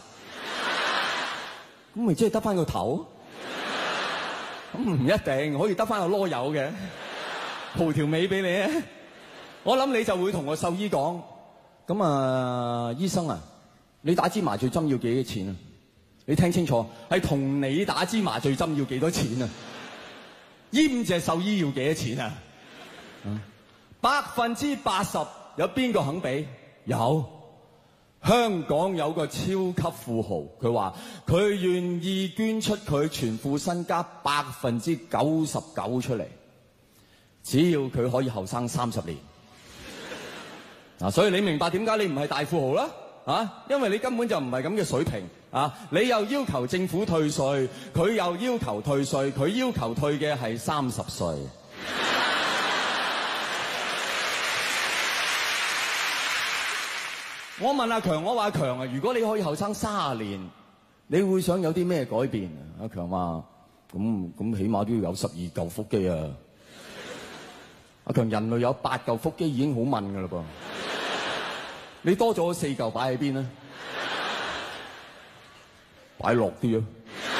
咁咪即係得翻個頭，咁唔一定可以得翻個囉柚嘅，蒲條尾俾你啊！我諗你就會同個獸醫講，咁啊醫生啊，你打支麻醉針要幾多錢啊？你聽清楚，係同你打支麻醉針要幾多錢啊？閹隻獸醫要幾多錢啊？百分之八十有邊個肯俾？有，香港有個超級富豪，佢話佢願意捐出佢全副身家百分之九十九出嚟，只要佢可以後生三十年。嗱，所以你明白點解你唔係大富豪啦？啊，因為你根本就唔係咁嘅水平。啊！你又要求政府退稅，佢又要求退稅，佢要求退嘅係三十歲。我問阿強，我話阿強啊，如果你可以後生三十年，你會想有啲咩改變啊？阿強話：咁咁起碼都要有十二嚿腹肌啊！阿強，人類有八嚿腹肌已經好問㗎啦噃，你多咗四嚿擺喺邊啊？擺落啲啊！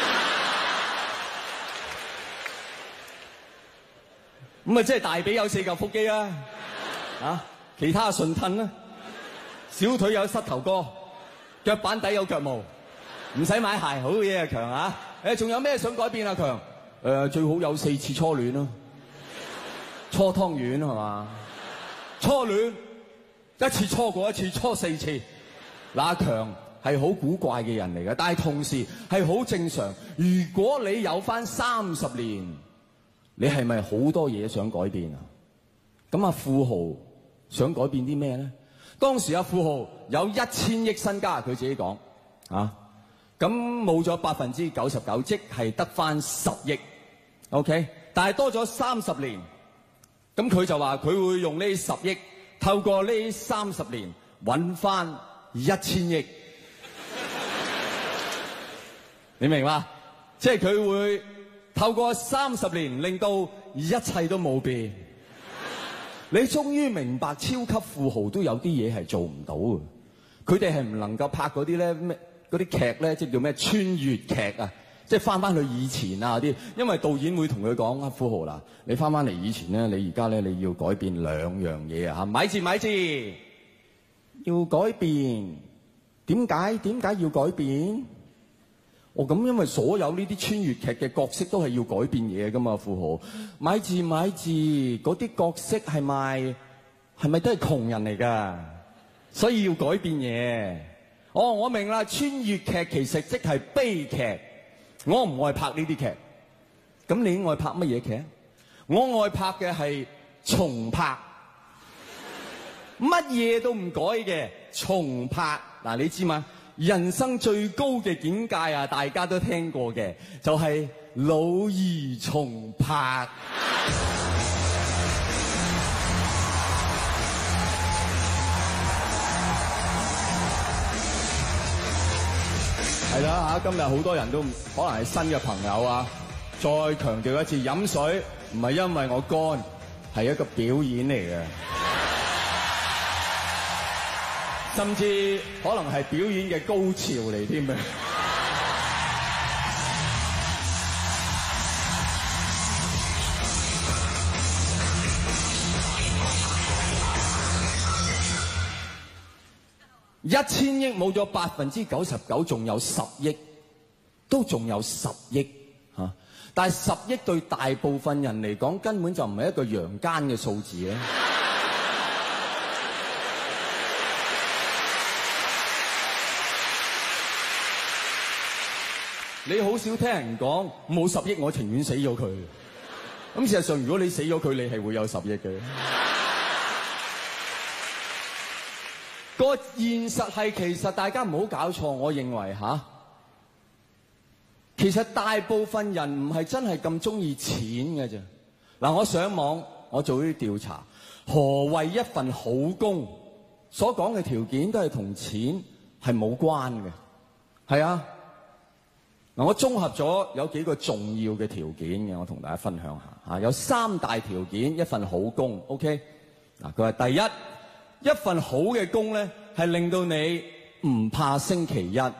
咁啊，即係大髀有四嚿腹肌啦，啊，其他順吞啦，小腿有膝頭哥，腳板底有腳毛，唔使買鞋，好嘢啊強啊！誒，仲有咩想改變啊強？誒、呃，最好有四次初戀咯，搓湯圓係嘛？初戀一次搓過一次，搓四次，嗱阿強係好古怪嘅人嚟嘅，但係同時係好正常。如果你有翻三十年，你係咪好多嘢想改變啊？咁啊，富豪想改變啲咩咧？當時阿富豪有一千億身家，佢自己講啊，咁冇咗百分之九十九，即係得翻十億。OK， 但係多咗三十年，咁佢就話佢會用呢十億，透過呢三十年揾翻一千億。你明嘛？即係佢會透過三十年令到一切都冇變。你終於明白超級富豪都有啲嘢係做唔到嘅，佢哋係唔能夠拍嗰啲咧咩嗰啲劇咧，即係叫咩穿越劇啊！即係翻翻去以前啊啲，因為導演會同佢講啊，富豪嗱，你翻翻嚟以前咧，你而家咧你要改變兩樣嘢啊嚇，咪住咪住，要改變，點解點解要改變？哦，咁因為所有呢啲穿越劇嘅角色都係要改變嘢噶嘛，富豪。買字買字，嗰啲角色係咪係咪都係窮人嚟㗎？所以要改變嘢。哦，我明啦，穿越劇其實即係悲劇。我唔愛拍呢啲劇。咁你愛拍乜嘢劇？我愛拍嘅係重拍，乜嘢都唔改嘅重拍。嗱，你知嘛？ 人生最高嘅境界啊，大家都聽過嘅，就係老而重拍。係啦嚇，今日好多人都可能係新嘅朋友啊，再強調一次，飲水唔係因為我乾，係一個表演嚟嘅。甚至可能係表演嘅高潮嚟添嘅。一千億冇咗百分之九十九，仲有十億，都仲有十億嚇。但係十億對大部分人嚟講，根本就唔係一個陽間嘅數字咧。你好少聽人講冇十億，我情願死咗佢。咁事實上，如果你死咗佢，你係會有十億嘅。個現實係，其實大家唔好搞錯，我認為嚇，其實大部分人唔係真係咁中意錢嘅啫。嗱，我上網我做啲調查，何謂一份好工？所講嘅條件都係同錢係冇關嘅，係啊。嗱，我綜合咗有幾個重要嘅條件嘅，我同大家分享下嚇。有三大條件，一份好工 ，OK？ 嗱，佢話第一，一份好嘅工咧，係令到你唔怕星期一。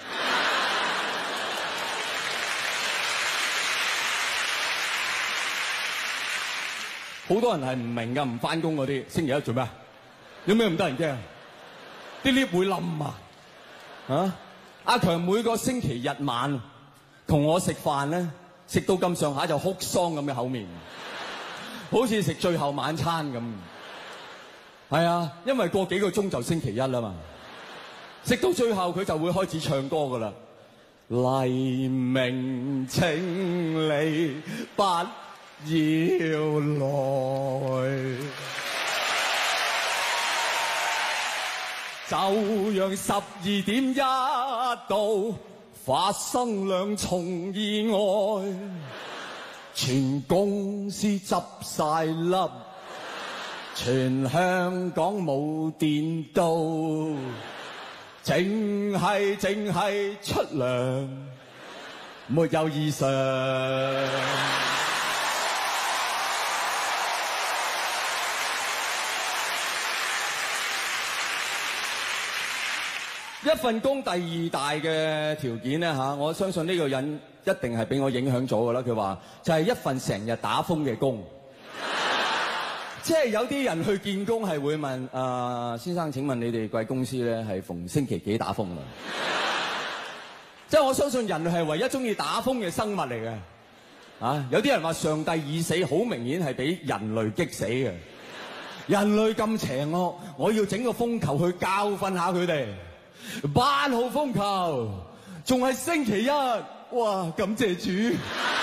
好多人係唔明㗎，唔返工嗰啲，星期一做咩？有咩唔得人驚？啲 lift 會冧啊！啊，阿強每個星期日晚同我食飯咧，食到咁上下就哭喪咁嘅口面，好似食最後晚餐咁。係啊，因為過幾個鐘就星期一啦嘛，食到最後佢就會開始唱歌噶啦。黎明請你不要來，就讓十二點一到發生兩重意外，全公司執晒笠，全香港冇電到，淨係淨係出糧，沒有異常。一份工第二大嘅條件咧嚇，我相信呢個人一定係俾我影響咗㗎啦。佢話就係一份成日打風嘅工，即係有啲人去見工係會問：啊，先生請問你哋貴公司咧係逢星期幾打風啊？即係我相信人類係唯一中意打風嘅生物嚟嘅。啊，有啲人話上帝已死，好明顯係俾人類激死嘅。人類咁邪惡，我要整個風球去教訓下佢哋。八號風球，仲係星期一，哇！感謝主，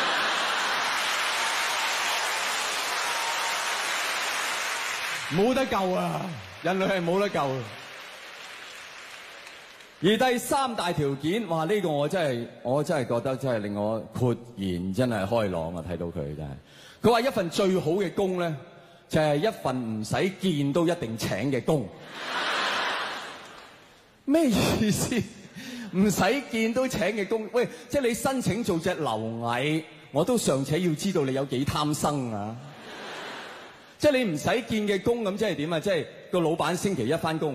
冇得救啊！人類係冇得救。而第三大條件，哇！呢個我真係，我真係覺得真係令我豁然真係開朗啊！睇到佢真係，佢話一份最好嘅工咧，就係一份唔使見都一定請嘅工。咩意思？唔使見都請嘅工？喂，即係你申請做隻螻蟻，我都尚且要知道你有幾貪生啊！即係你唔使見嘅工，咁即係點啊？即係個老闆星期一返工，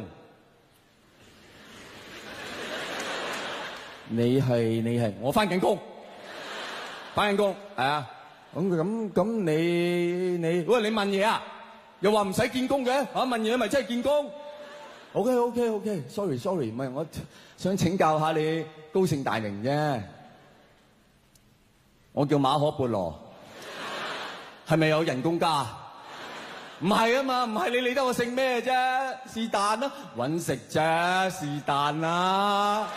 你係你係我返緊工，返緊工係啊？咁咁咁你你喂你問嘢啊？又話唔使見工嘅嚇？問嘢咪真係見工？OK OK OK，sorry sorry， 唔係我想請教下你高姓大名啫。我叫馬可孛羅，係咪有人工加？唔係啊嘛，唔係你理得我姓咩啫？是但啦，揾食啫，是但啦。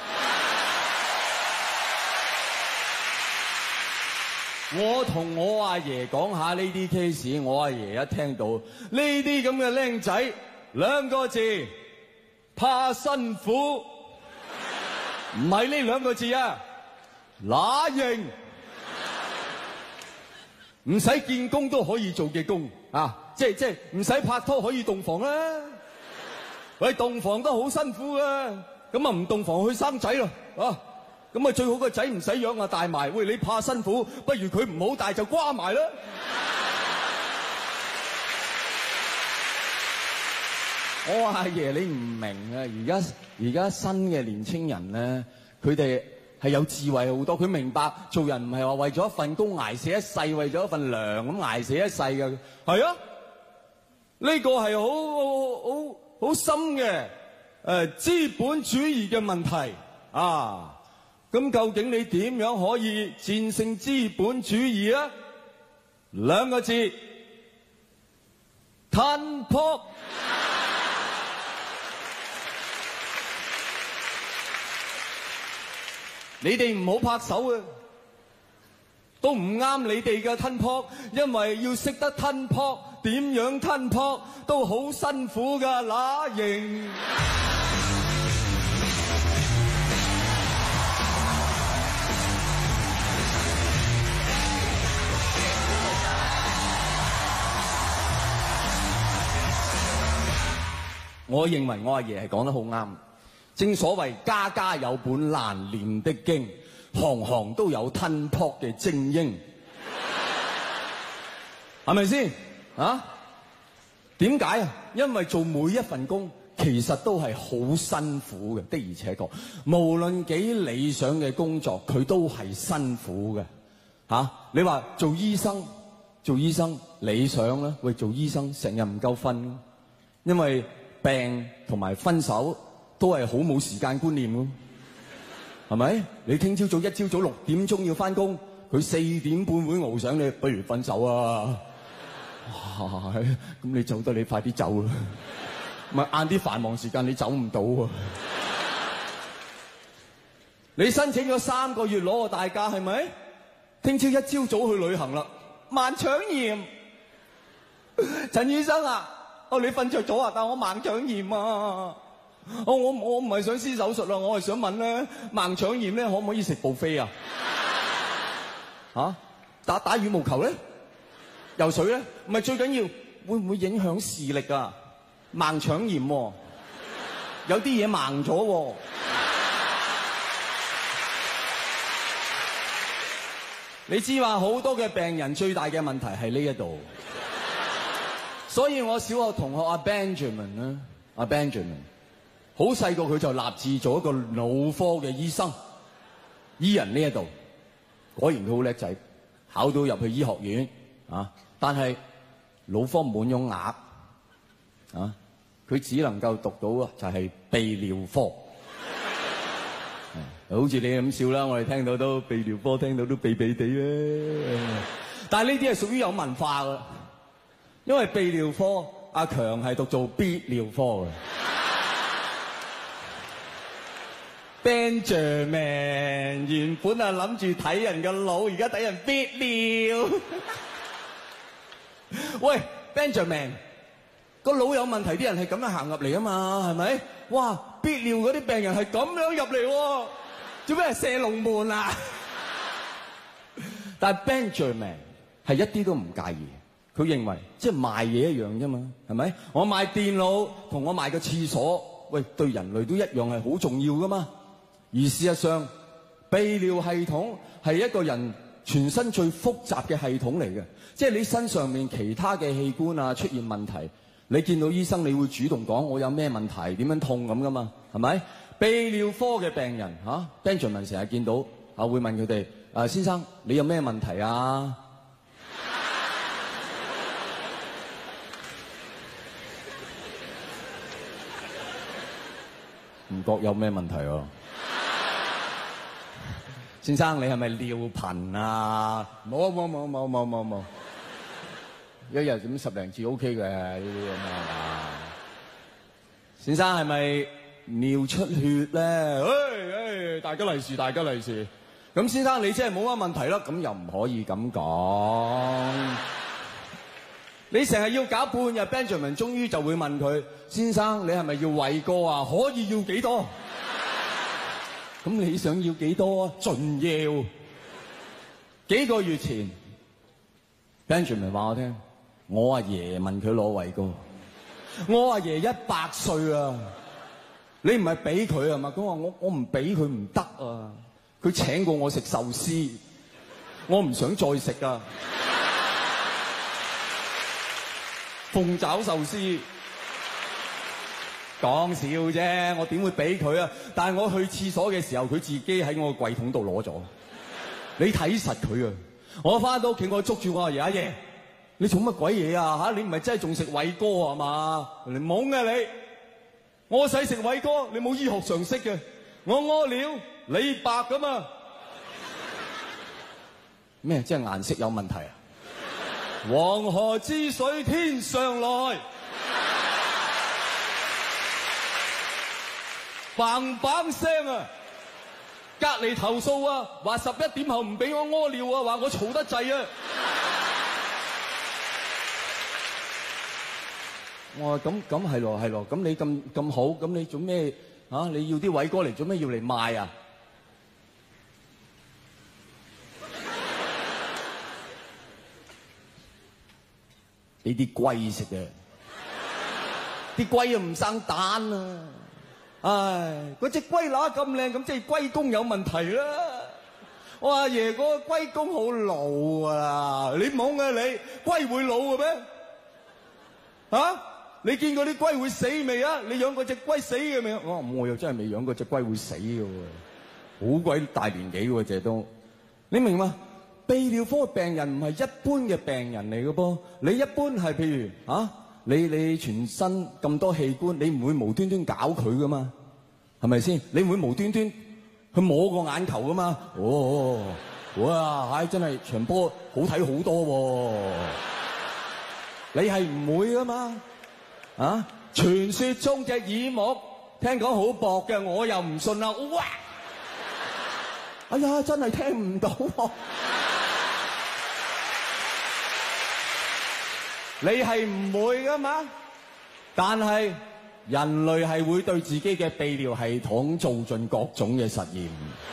我同我阿爺講下呢啲 case， 我阿爺一聽到呢啲咁嘅僆仔兩個字。怕辛苦， 唔係呢兩個字啊，乸型，唔使見工都可以做嘅工啊！即係即係唔使拍拖可以洞房啦。喂，洞房都好辛苦啊，咁啊唔洞房去生仔咯啊！咁啊最好個仔唔使養啊帶埋。喂，你怕辛苦，不如佢唔好帶就瓜埋啦。我話阿爺你唔明啊！而家而家新嘅年青人咧，佢哋係有智慧好多，佢明白做人唔係話為咗一份工捱死一世，為咗一份糧咁捱死一世嘅。係啊，呢個係好好好好深嘅誒資本主義嘅問題啊！咁究竟你點樣可以戰勝資本主義啊？兩個字，吞撲。你哋唔好拍手啊！都唔啱你哋嘅吞撲，因為要識得吞撲，點樣吞撲都好辛苦㗎，乸型。我認為我阿爺係講得好啱。正所謂家家有本難念的經，行行都有吞撲嘅精英，係咪先啊？點解啊？因為做每一份工其實都係好辛苦嘅，的而且確，無論幾理想嘅工作，佢都係辛苦嘅嚇、啊。你話做醫生，做醫生理想啦，喂，做醫生成日唔夠瞓，因為病同埋分手。都係好冇時間觀念咯，係咪？你聽朝早一朝早六點鐘要翻工，佢四點半會熬醒你，不如分手啊！哇，咁你走得你快啲走啦，咪晏啲繁忙時間你走唔到啊！你申請咗三個月攞個大假係咪？聽朝一朝早去旅行啦，盲腸炎，陳醫生啊，哦你瞓着咗啊，但我盲腸炎啊！哦，我我唔係想施手術啦，我係想問咧，盲腸炎咧可唔可以食 buffet 啊？嚇、啊，打打羽毛球咧，游水咧，唔係最緊要會唔會影響視力啊？盲腸炎喎、啊，有啲嘢盲咗喎。你知話好多嘅病人最大嘅問題係呢一度，所以我小學同學阿 Benjamin 咧，阿 Benjamin。好細個佢就立志做一個腦科嘅醫生，醫人呢一度，果然佢好叻仔，考到入去醫學院啊！但係腦科滿咗額啊，佢只能夠讀到就係泌尿科，好似你咁笑啦，我哋聽到都泌尿科聽到都痹痹地啦。但係呢啲係屬於有文化㗎，因為泌尿科阿強係讀做泌尿科嘅。Benjamin 原本啊諗住睇人嘅腦，而家睇人泌尿。喂 ，Benjamin 個腦有問題，啲人係咁樣行入嚟啊嘛，係咪？哇，泌尿嗰啲病人係咁樣入嚟，做咩係射龍門啊？但係 Benjamin 係一啲都唔介意，佢認為即係賣嘢一樣啫嘛，係咪？我賣電腦同我賣個廁所，喂，對人類都一樣係好重要噶嘛。而事實上，泌尿系統係一個人全身最複雜嘅系統嚟嘅，即係你身上面其他嘅器官啊出現問題，你見到醫生，你會主動講我有咩問題，點樣痛咁噶嘛？係咪？泌尿科嘅病人嚇、啊、Benjamin 成日見到啊，會問佢哋誒先生你有咩問題啊？唔覺有咩問題喎、啊？先生，你係咪尿頻啊？冇冇冇冇冇冇冇，一日咁十零次 O K 嘅呢啲咁啊。先生係咪尿出血咧？誒、哎、誒，大吉利是，大吉利是。咁先生你真係冇乜問題啦，咁又唔可以咁講。你成日要搞半日 ，Benjamin 終於就會問佢：先生，你係咪要偉哥啊？可以要幾多？ 咁你想要幾多啊？盡要。幾個月前 Benjamin 話我聽，我阿爺問佢攞偉哥，我阿爺一百歲啊，你唔係俾佢啊嘛？佢話我我唔俾佢唔得啊，佢請過我食壽司，我唔想再食啊，鳳爪壽司，講笑啫，我點會俾佢啊？但係我去廁所嘅時候，佢自己喺我個櫃桶度攞咗。你睇實佢啊！我翻到屋企，我捉住我阿爺，阿爺，你做乜鬼嘢啊？嚇！你唔係真係仲食偉哥係嘛？你懵啊你！我使食偉哥，你冇醫學常識嘅。我屙尿，你白噶嘛？咩？即係顏色有問題啊？黃河之水天上來，砰砰聲啊！隔離投訴啊，話十一點後唔俾我屙尿啊，話我嘈得滯啊！我話咁咁係咯係咯，咁你咁咁好，咁你做咩啊？你要啲偉哥嚟做咩要嚟賣啊？俾啲龜食嘅，啲龜又唔生蛋啊！唉，嗰隻龜乸咁靚，咁即係龜公有問題啦！我阿爺嗰個龜公好老啊！你懵啊你？龜會老嘅咩？啊？你見過啲龜會死未啊？你養過隻龜死嘅未？我話我又真係未養過隻龜會死嘅喎，好鬼大年紀喎，隻都。你明嘛？泌尿科病人唔係一般嘅病人嚟嘅噃，你一般係譬如啊？你你全身咁多器官，你唔會無端端搞佢噶嘛？係咪先？你唔會無端端去摸個眼球噶嘛？哦，哇！唉，真係場波好睇好多喎！你係唔會噶嘛？啊！傳說中隻耳膜聽講好薄嘅，我又唔信啦！哇！哎呀，真係聽唔到喎！你係唔會噶嘛？但係人類係會對自己嘅泌尿系統做盡各種嘅實驗。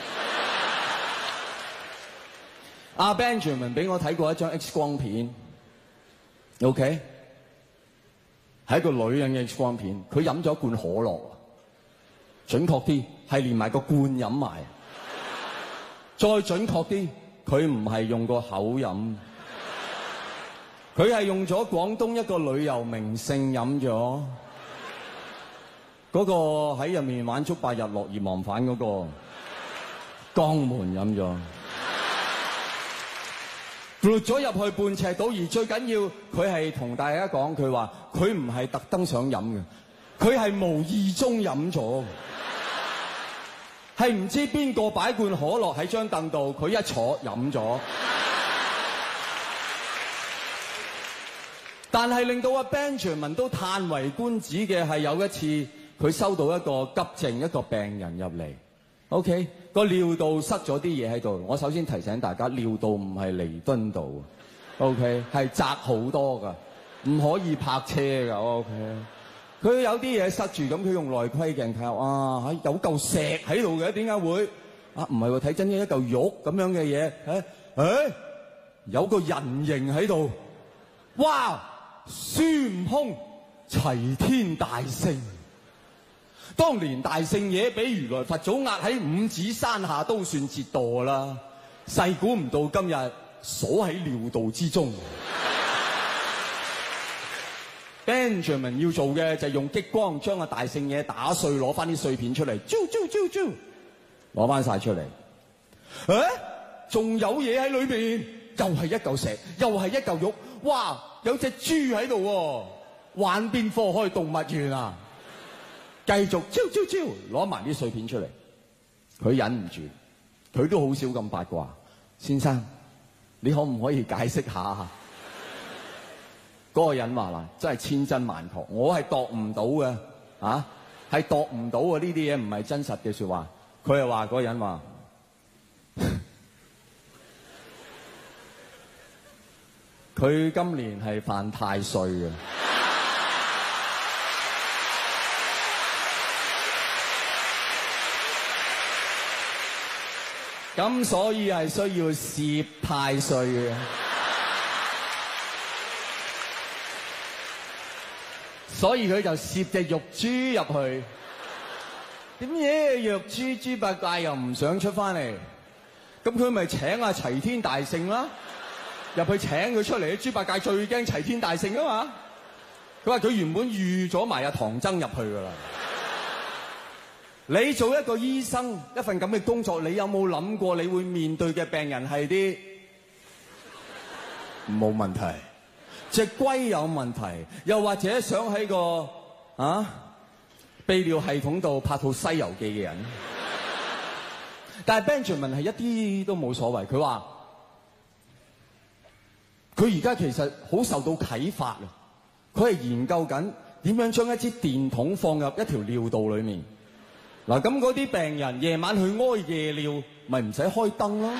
阿 Benjamin 俾我睇過一張 X 光片 ，OK， 係一個女人嘅 X 光片，佢飲咗一罐可樂，準確啲係連埋個罐飲埋，再準確啲，佢唔係用個口飲。佢係用咗廣東一個旅遊名勝飲咗，嗰個喺入面玩足八日樂而忘返嗰個江門飲咗，跌咗入去半尺島，而最緊要佢係同大家講，佢話佢唔係特登想飲嘅，佢係無意中飲咗，係唔知邊個擺罐可樂喺張凳度，佢一坐飲咗。但係令到阿 Benjamin 都嘆為觀止嘅係有一次佢收到一個急症，一個病人入嚟 ，OK 個尿道塞咗啲嘢喺度。我首先提醒大家，尿道唔係彌敦道 ，OK 係窄好多噶，唔可以泊車噶 ，OK 佢有啲嘢塞住，咁佢用內窺鏡睇下，啊有嚿石喺度嘅，點解會啊？唔係喎，睇真啲一嚿肉咁樣嘅嘢，誒誒有個人形喺度，哇！孫悟空齊天大聖，當年大聖爺俾如來佛祖壓喺五指山下都算折墮啦，細估唔到今日鎖喺尿道之中。Benjamin 要做嘅就係用激光將個大聖爺打碎，攞翻啲碎片出嚟，啾啾啾啾，攞翻晒出嚟。誒，仲有嘢喺裏邊，又係一嚿石，又係一嚿肉，哇！有隻豬喺度喎，玩邊科開動物園啊！繼續招招招，攞埋啲碎片出嚟。佢忍唔住，佢都好少咁八卦。先生，你可唔可以解釋下？嗰個人話啦，真係千真萬確，我係度唔到嘅，啊，係度唔到啊！呢啲嘢唔係真實嘅説話。佢係話嗰個人話。佢今年係犯太歲嘅， 咁所以係需要攝太歲嘅。所以佢就攝隻玉豬入去。點嘢藥豬豬八戒又唔想出翻嚟，咁佢咪請阿齊天大聖啦，入去請佢出嚟。豬八戒最驚齊天大聖啊嘛，佢話佢原本預咗埋阿唐僧入去噶啦。你做一個醫生，一份咁嘅工作，你有冇諗過你會面對嘅病人係啲冇問題，隻龜有問題，又或者想喺個啊泌尿系統度拍套《西遊記》嘅人？但係 Benjamin 係一啲都冇所謂，佢話佢而家其實好受到啟發啊！佢係研究緊點樣將一支電筒放入一條尿道裡面。嗱，咁嗰啲病人夜晚去屙夜尿，咪唔使開燈咯。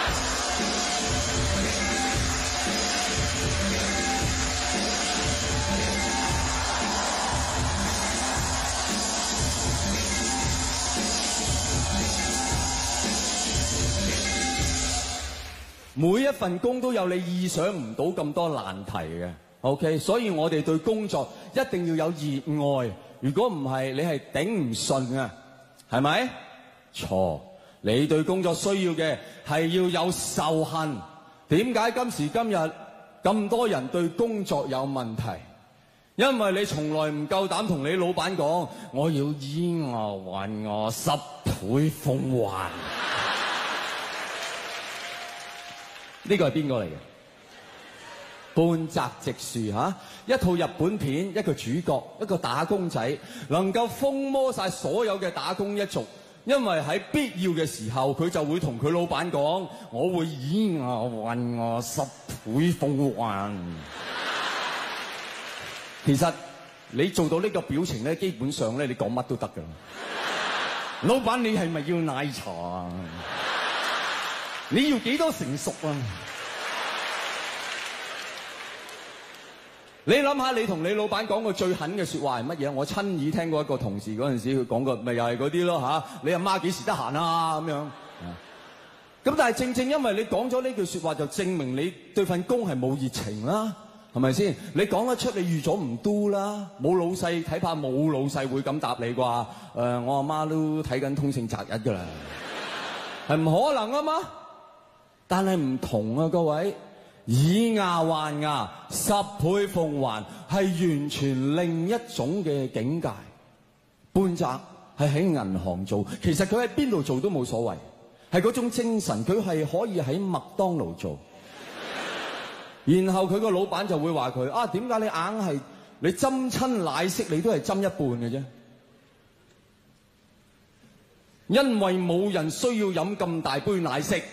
每一份工都有你意想唔到咁多難題嘅 ，OK， 所以我哋對工作一定要有熱愛。如果唔係，你係頂唔順啊，係咪？錯，你對工作需要嘅係要有仇恨。點解今時今日咁多人對工作有問題？因為你從來唔夠膽同你老闆講，我要以我還我十倍奉還。呢個係邊個嚟嘅？半澤直樹嚇，一套日本片，一個主角，一個打工仔，能夠瘋魔晒所有嘅打工一族，因為喺必要嘅時候，佢就會同佢老闆講：我會以我還我十倍奉還。其實你做到呢個表情咧，基本上咧，你講乜都得㗎。老闆，你係咪要奶茶啊？你要幾多成熟啊？你諗下，你同你老闆講過最狠嘅説話係乜嘢？我親耳聽過一個同事嗰陣時，佢講過，咪又係嗰啲咯嚇。你阿媽幾時得閒啊？咁樣。咁但係正正因為你講咗呢句説話，就證明你對份工係冇熱情啦，係咪先？你講得出，你預咗唔 do 啦，冇老細睇怕冇老細會咁答你啩？誒、呃，我阿媽都睇緊通勝擇日㗎啦，係唔可能啊嘛？但係唔同啊，各位，以牙還牙，十倍奉還，係完全另一種嘅境界。半澤係喺銀行做，其實佢喺邊度做都冇所謂，係嗰種精神，佢係可以喺麥當勞做。然後佢個老闆就會話佢啊，點解你硬係你斟親奶昔，你都係斟一半嘅啫？因為冇人需要飲咁大杯奶昔。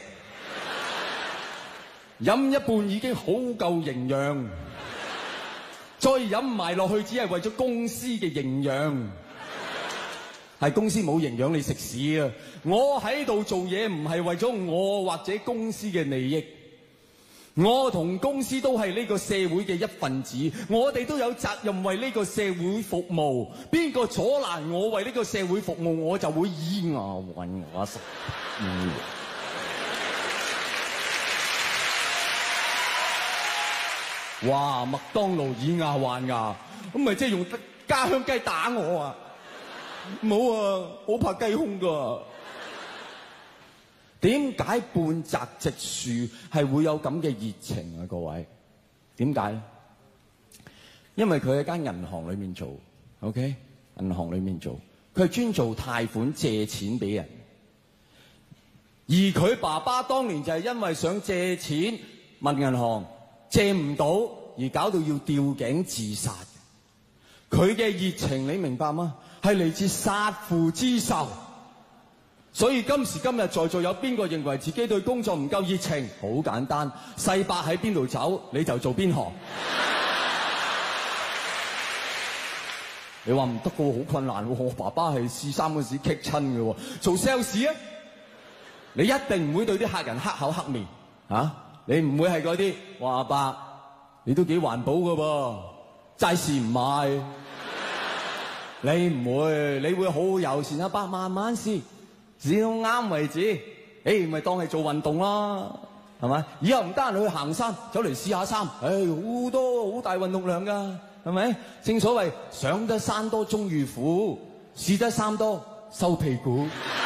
飲一半已經好夠營養，再飲埋落去只係為咗公司嘅營養，係公司冇營養你食屎啊！我喺度做嘢唔係為咗我或者公司嘅利益，我同公司都係呢個社會嘅一份子，我哋都有責任為呢個社會服務。邊個阻攔我為呢個社會服務，我就會以牙還牙十倍。哇！麥當勞以牙還牙，咁咪即係用家鄉雞打我啊？冇啊，好怕雞胸噶。點解半澤直樹係會有咁嘅熱情啊？各位，點解咧？因為佢喺間銀行裏面做 ，OK？ 銀行裏面做，佢係專做貸款借錢俾人。而佢爸爸當年就係因為想借錢問銀行。借唔到而搞到要吊頸自殺，佢嘅熱情你明白嗎？係嚟自殺父之仇。所以今時今日在座有邊個認為自己對工作唔夠熱情？好簡單，世伯喺邊度走你就做邊行。你話唔得嘅，好困難。我爸爸係試衫嗰時棘親嘅，做 sales 啊，你一定唔會對啲客人黑口黑面啊！你唔會係嗰啲話阿伯，你都幾環保㗎噃，齋試唔買。你唔會，你會好友善，阿伯慢慢試，試到啱為止。 誒咪當係做運動啦，係咪？以後唔得閒去行山，走嚟試下山，誒好多好大運動量㗎，係咪？正所謂上得山多終遇虎，試得衫多收屁股。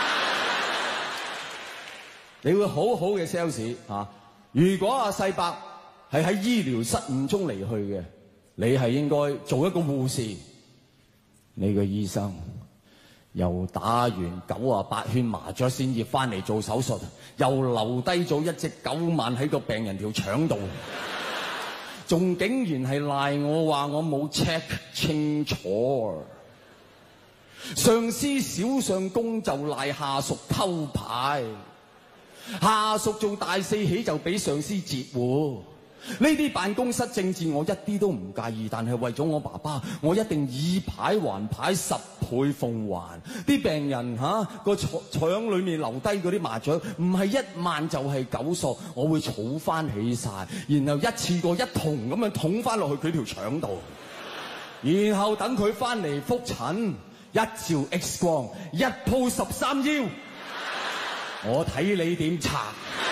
你會好好嘅 sales 嚇。如果阿世伯係喺醫療失誤中離去嘅，你係應該做一個護士。你個醫生又打完九啊八圈麻雀先至翻嚟做手術，又留低咗一隻九萬喺個病人條腸度，仲竟然係賴我話我冇 check 清楚。上司小上公就賴下屬偷牌，下屬做大四喜就俾上司截喎。呢啲辦公室政治我一啲都唔介意，但係為咗我爸爸，我一定以牌還牌，十倍奉還。啲病人嚇個腸腸裏面留低嗰啲麻雀，唔係一萬就係九索，我會儲翻起晒，然後一次過一桶咁樣捅翻落去佢條腸度，然後等佢翻嚟覆診，一照 X 光，一鋪十三腰，我睇你點查。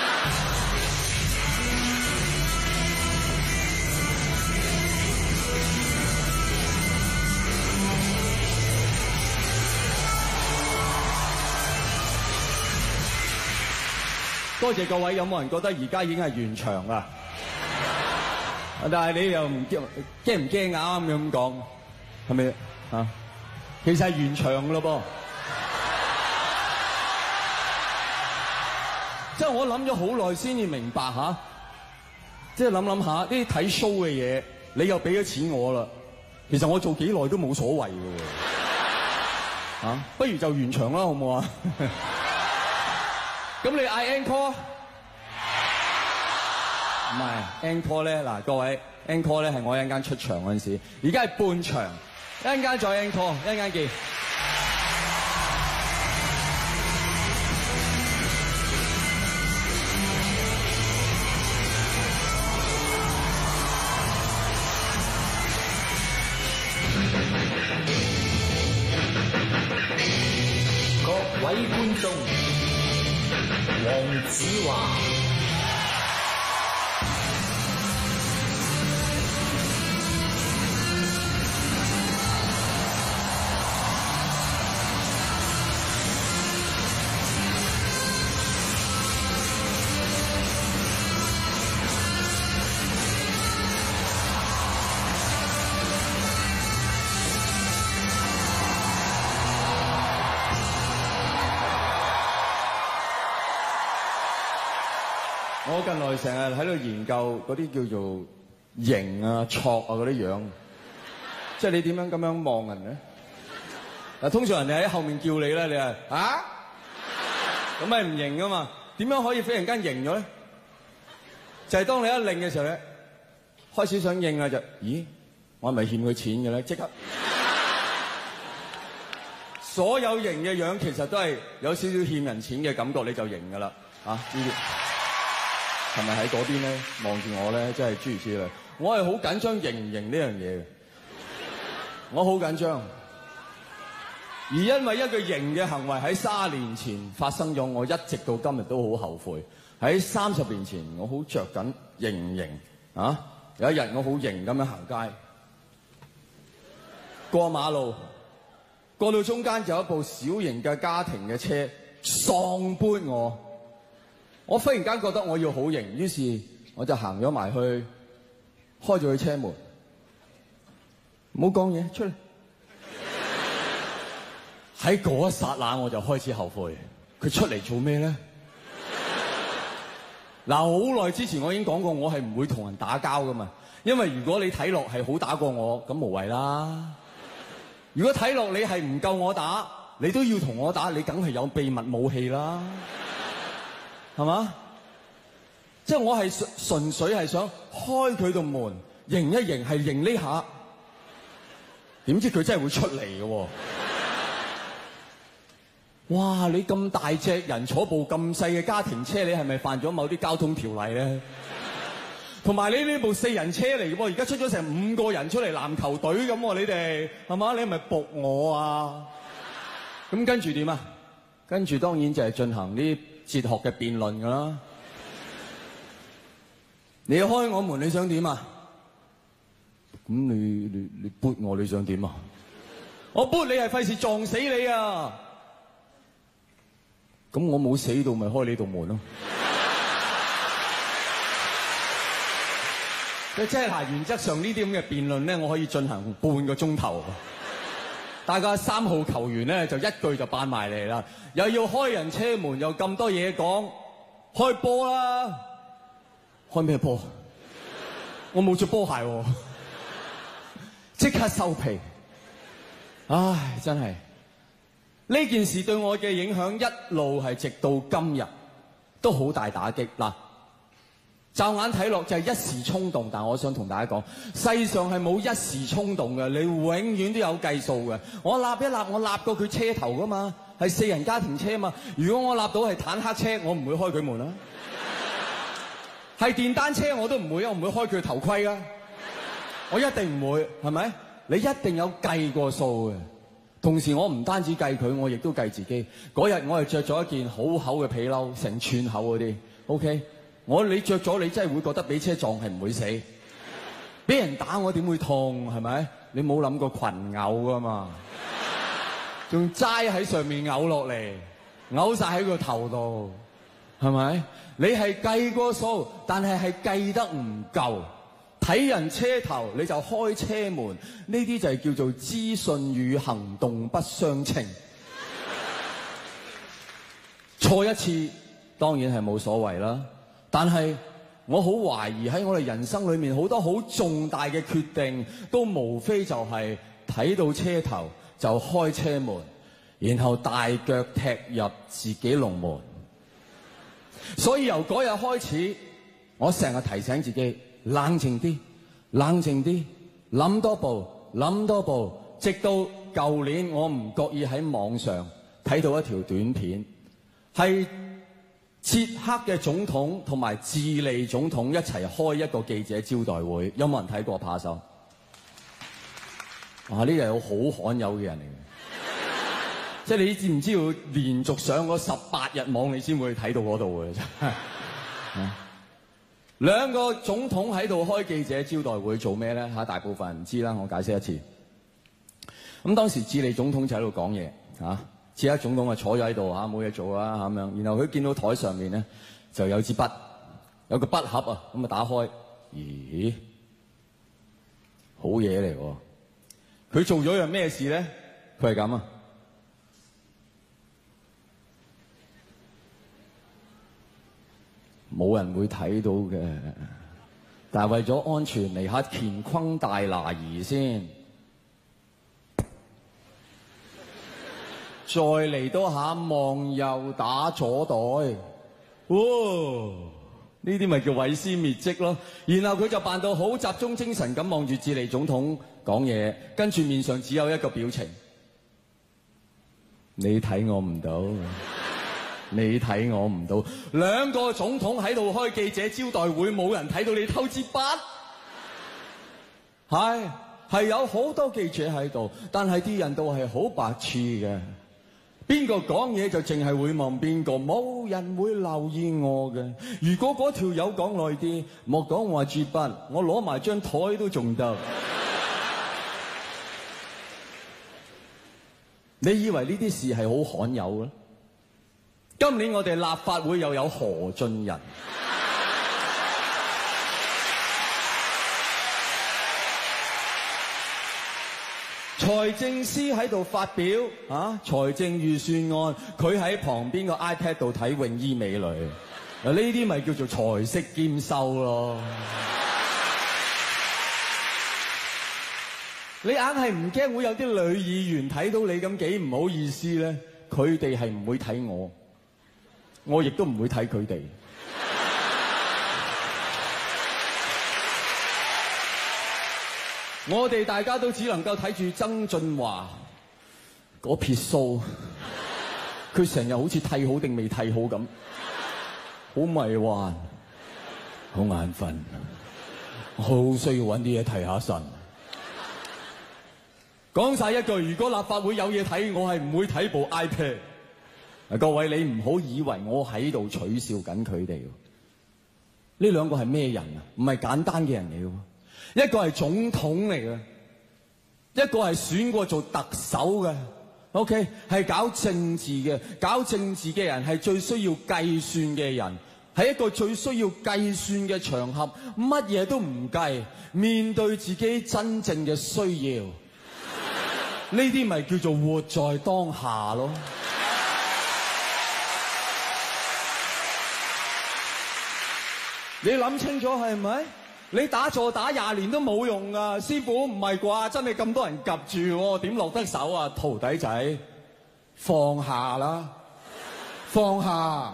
多謝各位，有冇人覺得而家已經係完場啦？但係你又唔驚驚唔驚啊？啱咁講係咪啊？其實係完場噶咯噃。即係我諗咗好耐先至明白吓，即係諗諗下呢啲睇 show 嘅嘢，你又俾咗錢我啦，其實我做幾耐都冇所謂嘅喎。啊，不如就完場啦，好唔好啊？咁你嗌 encore？ 唔係 encore 咧，嗱各位 encore 咧係我一陣間出場嗰陣時，而家係半場，一陣間再 encore， 一陣間見。 各位觀眾，黃子華。 我近來成日喺度研究嗰啲叫做型啊、挫啊嗰啲樣，即係你點樣咁樣望人咧？嗱，通常人哋喺後面叫你咧，你係啊，咁咪唔型噶嘛？點樣可以忽然間型咗咧？就係當你一擰嘅時候咧，開始想應啦就，咦，我係咪欠佢錢嘅咧？即刻，所有型嘅樣其實都係有少少欠人錢嘅感覺，你就型噶啦，啊呢啲。係咪喺嗰邊咧望住我咧？真係諸如此類。我係好緊張型唔型呢樣嘢嘅，我好緊張。而因為一個型嘅行為喺三十年前發生咗，我一直到今日都好後悔。喺三十年前，我好着緊型唔型啊！有一日我好型咁樣行街，過馬路，過到中間就有一部小型嘅家庭嘅車喪撥我。我忽然間覺得我要好型，於是我就行咗埋去，開咗佢車門，唔好講嘢，出嚟。喺嗰一剎那我就開始後悔，佢出嚟做咩咧？嗱，好耐之前我已經講過，我係唔會同人打交噶嘛，因為如果你睇落係好打過我，咁無謂啦。如果睇落你係唔夠我打，你都要同我打，你梗係有秘密武器啦。係嘛？即係我係純純粹係想開佢度門，迎一迎，係迎呢下。點知佢真係會出嚟嘅喎！哇！你咁大隻人坐部咁細嘅家庭車，你係咪犯咗某啲交通條例咧？同埋你呢部四人車嚟嘅喎，而家出咗成五個人出嚟籃球隊咁喎，你哋係嘛？你係咪仆我啊？咁跟住點啊？跟住當然就係進行呢哲學嘅辯論㗎啦。你開我門，你想點啊？咁你你你撥我，你想點啊？我撥你係費事撞死你啊！咁我冇死到，咪開你道門咯。即係嗱，原則上呢啲咁嘅辯論咧，我可以進行半個鐘頭。大家三號球員咧就一句就扮埋嚟啦，又要開人車門，又咁多嘢講，開波啦！開咩波？我冇着波鞋喎，即刻收皮。唉，真係呢件事對我嘅影響一路係直到今日都好大打擊。嗱，驟眼睇落就係一時衝動，但我想同大家講，世上係冇一時衝動嘅，你永遠都有計數嘅。我立一立，我立過佢車頭噶嘛，係四人家庭車嘛。如果我立到係坦克車，我唔會開佢門啦。係電單車我都唔會，我唔會開佢頭盔啊！我一定唔會，係咪？你一定有計過數嘅。同時我唔單止計佢，我亦都計自己。嗰日我係着咗一件好厚嘅皮褸，成寸厚嗰啲。OK， 我你着咗，你真係會覺得俾車撞係唔會死。俾人打我點會痛？係咪？你冇諗過群毆噶嘛？仲齋喺上面毆落嚟，毆晒喺個頭度，係咪？你係計過數，但係係計得唔夠。睇人車頭你就開車門，呢啲就係叫做資訊與行動不相稱。錯一次當然係冇所謂啦，但係我好懷疑喺我哋人生裏面好多好重大嘅決定，都無非就係睇到車頭就開車門，然後大腳踢入自己龍門。所以由嗰日開始，我成日提醒自己冷靜啲，冷靜啲，諗多步，諗多步，直到舊年我唔覺意喺網上睇到一條短片，係捷克嘅總統同埋智利總統一齊開一個記者招待會，有冇人睇過？拍手。哇！呢個係好罕有嘅人嚟嘅。即係你知唔知道連續上嗰十八日網，你先會睇到嗰度嘅真係。兩個總統喺度開記者招待會做咩咧？嚇，大部分人唔知啦，我解釋一次。咁當時智利總統就喺度講嘢，嚇，捷克總統啊坐咗喺度嚇，冇嘢做啊咁樣。然後佢見到台上面咧就有支筆，有個筆盒啊，咁啊打開，咦，好嘢嚟喎！佢做咗樣咩事咧？佢係咁啊！冇人會睇到嘅，但係為咗安全嚟下乾坤大挪移先，再嚟多下望右打左袋，哇！呢啲咪叫毀屍滅跡咯。然後佢就扮到好集中精神咁望住智利總統講嘢，跟住面上只有一個表情，你睇我唔到。你睇我唔到，兩個總統喺度開記者招待會，冇人睇到你偷支筆。係係有好多記者喺度，但係啲人都係好白痴嘅。邊個講嘢就淨係會望邊個，冇人會留意我嘅。如果嗰條友講耐啲，莫講話支筆，我攞埋張台都仲得。你以為呢啲事係好罕有嘅？今年我哋立法會又有何俊仁，財政司喺度發表啊財政預算案，佢喺旁邊個 iPad 度睇泳衣美女，嗱呢啲咪叫做財色兼收咯。你硬係唔驚會有啲女議員睇到你咁幾唔好意思咧？佢哋係唔會睇我。我亦都唔會睇佢哋。我哋大家都只能夠睇住曾俊華嗰撇鬚，佢成日好似剃好定未剃好咁，好迷幻，好眼瞓，好需要揾啲嘢提下神。講晒一句，如果立法會有嘢睇，我係唔會睇部 iPad。 各位，你唔好以為我喺度取笑緊佢哋。呢兩個係咩人啊？唔係簡單嘅人嚟嘅，一個係總統嚟嘅，一個係選過做特首嘅。OK， 係搞政治嘅，搞政治嘅人係最需要計算嘅人，係一個最需要計算嘅場合，乜嘢都唔計，面對自己真正嘅需要，呢啲咪叫做活在當下咯。你諗清楚係咪？你打坐打廿年都冇用噶，師傅唔係啩？真係咁多人夾住，點落得手啊？徒弟仔，放下啦，放下。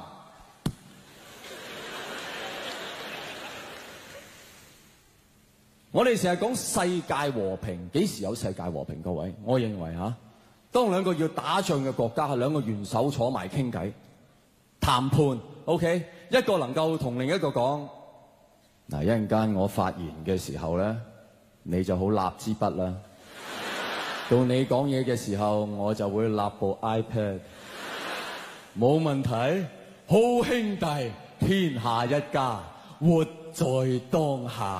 我哋成日講世界和平，幾時有世界和平？各位，我認為吓，當兩個要打仗嘅國家係兩個元首坐埋傾偈談判 ，OK， 一個能夠同另一個講。嗱，一陣間我發言嘅時候咧，你就好立支筆啦。到你講嘢嘅時候，我就會立部 iPad。冇問題，好兄弟，天下一家，活在當下。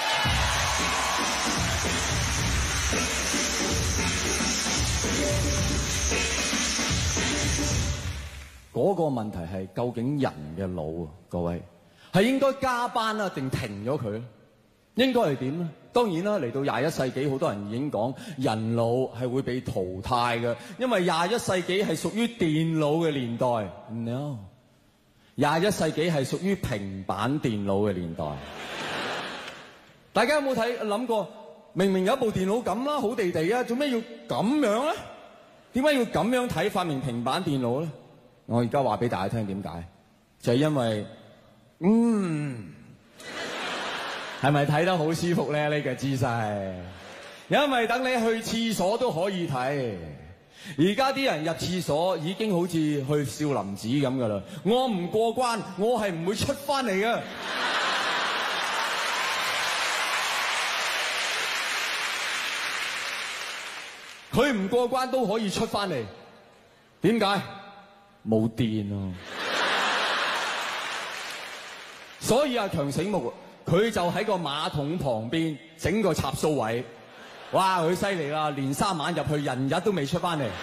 嗰個問題係究竟人嘅腦啊，各位。係應該加班啊，定停咗佢咧？應該係點咧？當然啦，嚟到廿一世紀，好多人已經講人腦係會被淘汰嘅，因為廿一世紀係屬於電腦嘅年代。No， 廿一世紀係屬於平板電腦嘅年代。大家有冇睇諗過？明明有一部電腦咁啦，好地地啊，做咩要咁樣咧？點解要咁樣睇發明平板電腦咧？我而家話俾大家聽點解，就係因為。嗯，係咪睇得好舒服咧？呢個姿勢，因為等你去廁所都可以睇。而家啲人入廁所已經好似去少林寺咁噶啦。我唔過關，我係唔會出翻嚟嘅。佢唔過關都可以出翻嚟，點解？冇電啊！所以阿強醒目，佢就喺個馬桶旁邊整個插蘇位，哇！佢犀利啦，連三晚入去，人日都未出翻嚟。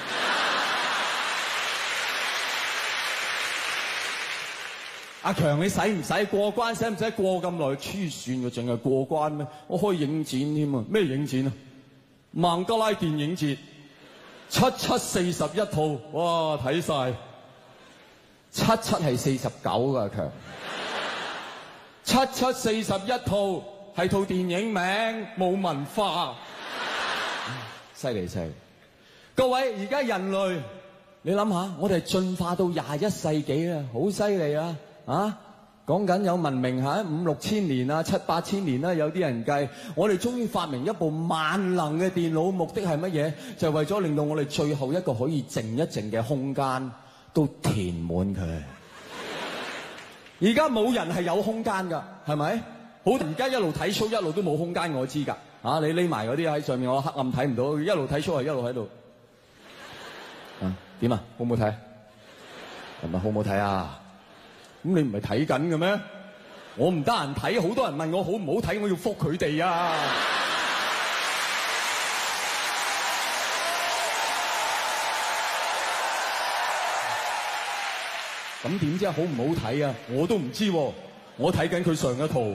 阿強，你使唔使過關？使唔使過咁耐？黐線嘅，淨係過關咩？我可以影展添啊！咩影展啊？孟加拉電影節，七七四十一套，哇！睇晒。七七係四十九噶，阿強。七七四十一套係套電影名，冇文化，犀利犀利！各位，而家人類，你諗下，我哋進化到廿一世紀啊，好犀利啊！啊，講緊有文明嚇五六千年啊，七八千年啦，有啲人計，我哋終於發明一部萬能嘅電腦，目的係乜嘢？就係為咗令到我哋最後一個可以靜一靜嘅空間都填滿佢。而家冇人係有空間㗎，係咪？好，而家一路睇 show 一路都冇空間，我知㗎。啊，你匿埋嗰啲喺上面，我黑暗睇唔到，一路睇 show 係一路喺度。啊，點啊？好唔好睇？係咪好唔好睇啊？咁你唔係睇緊嘅咩？我唔得閒睇，好多人問我好唔好睇，我要覆佢哋啊！咁點知好唔好睇啊？我都唔知喎，我睇緊佢上一套。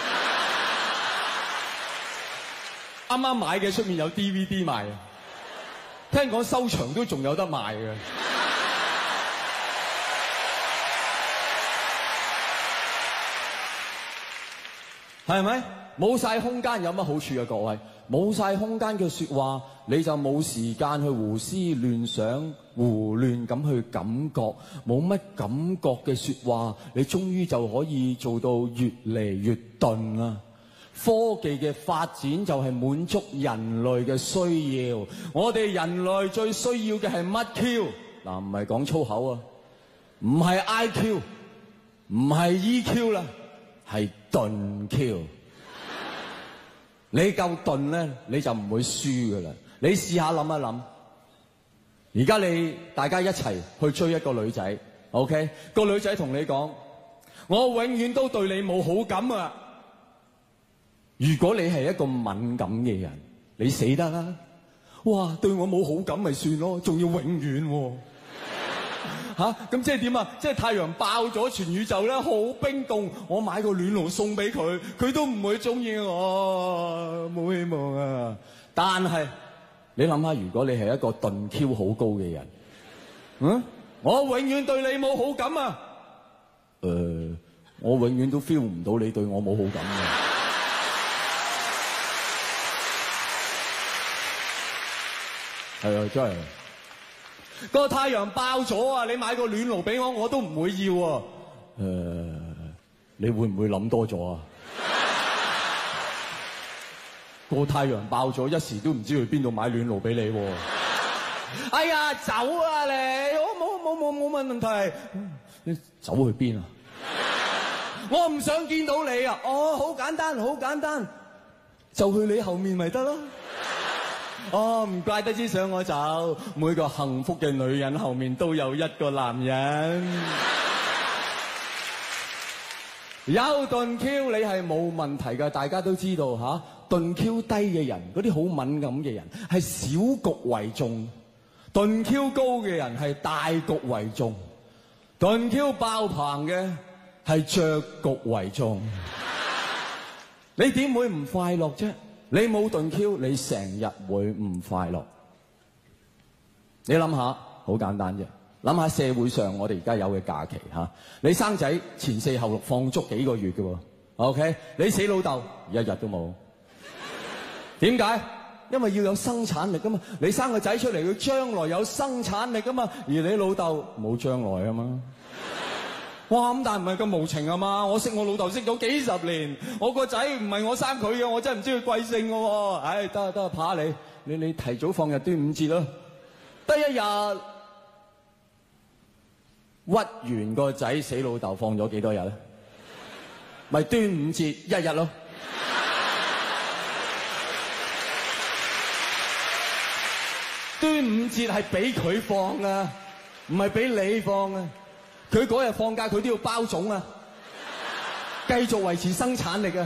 啱啱買嘅出面有 D V D 賣，聽講收場都仲有得賣嘅。係咪？冇晒空間有乜好處啊？各位，冇晒空間嘅說話，你就冇時間去胡思亂想、胡亂咁去感覺，冇乜感覺嘅說話，你終於就可以做到越嚟越鈍啦。科技嘅發展就係滿足人類嘅需要，我哋人類最需要嘅係乜 Q？ 嗱，唔係講粗口啊，唔係 I Q， 唔係 E Q 啦，係鈍 Q。你夠鈍咧，你就唔會輸噶啦。你試下諗一諗， 而家你大家一齊去追一個女仔 ，OK？ 個女仔同你講：我永遠都對你冇好感啊！如果你係一個敏感嘅人，你死得啦！哇，對我冇好感咪算咯，仲要永遠喎、啊？吓、啊，咁即係點啊？即係太陽爆咗，全宇宙咧好冰凍，我買個暖爐送俾佢，佢都唔會中意我，冇希望啊！但係你諗下，如果你係一個鈍 Q 好高嘅人，嗯，我永遠對你冇好感啊！誒、呃，我永遠都 feel 唔到你對我冇好感啊！係啊，真係個太陽爆咗啊！你買個暖爐俾我，我都唔會要啊！誒、呃，你會唔會諗多咗啊？個太陽爆咗，一時都唔知去邊度買暖爐俾你喎。哎呀，走啊你！我冇冇冇冇乜問題。你走去邊啊？我唔想見到你啊！哦，好簡單，好簡單，就去你後面咪得咯。哦，唔怪得之想我走。每個幸福嘅女人後面都有一個男人。有鈍 Q 你係冇問題㗎，大家都知道嚇。鈍 Q 低嘅人，嗰啲好敏感嘅人係小局為重；鈍 Q 高嘅人係大局為重；鈍 Q 爆棚嘅係着局為重。你點會唔快樂啫？你冇鈍 Q，你成日會唔快樂。你諗下，好簡單啫。諗下社會上我哋而家有嘅假期嚇，你生仔前四後六放足幾個月嘅喎 ，OK？你死老豆一日都冇。點解？因為要有生產力噶嘛。你生個仔出嚟，佢將來有生產力噶嘛。而你老豆冇將來啊嘛。哇！咁但係唔係咁無情啊嘛？我識我老豆識咗幾十年，我個仔唔係我生佢嘅，我真係唔知佢貴姓嘅喎。唉，得啊得啊，怕你，你你提早放日端午節咯，得一日。屈完個仔死老豆放咗幾多日咧？咪端午節一日咯。端午節係俾佢放啊，唔係俾你放啊。佢嗰日放假，佢都要包粽啊，繼續維持生產力啊。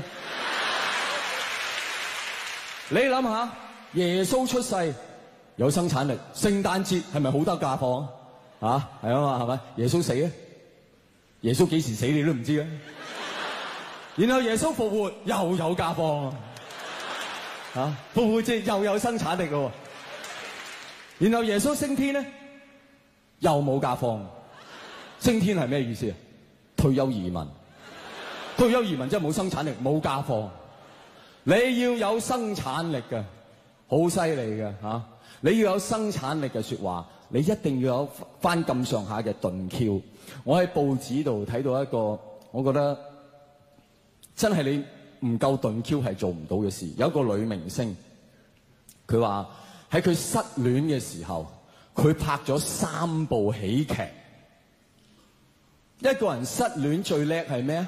你諗下，耶穌出世有生產力，聖誕節係咪好得假放啊？啊，係啊嘛，係咪？耶穌死啊？耶穌幾時死你都唔知啊。然後耶穌復活又有假放啊，啊，復活節又有生產力嘅。然後耶穌升天咧，又冇假放。升天係咩意思啊？退休移民，退休移民即係冇生產力，冇假放。你要有生產力嘅，好犀利嘅吓。你要有生產力嘅說話，你一定要有翻咁上下嘅鈍 Q。我喺報紙度睇到一個，我覺得真係你唔夠鈍 Q 係做唔到嘅事。有一個女明星，佢話喺佢失戀嘅時候，佢拍咗三部喜劇。一個人失戀最叻係咩啊？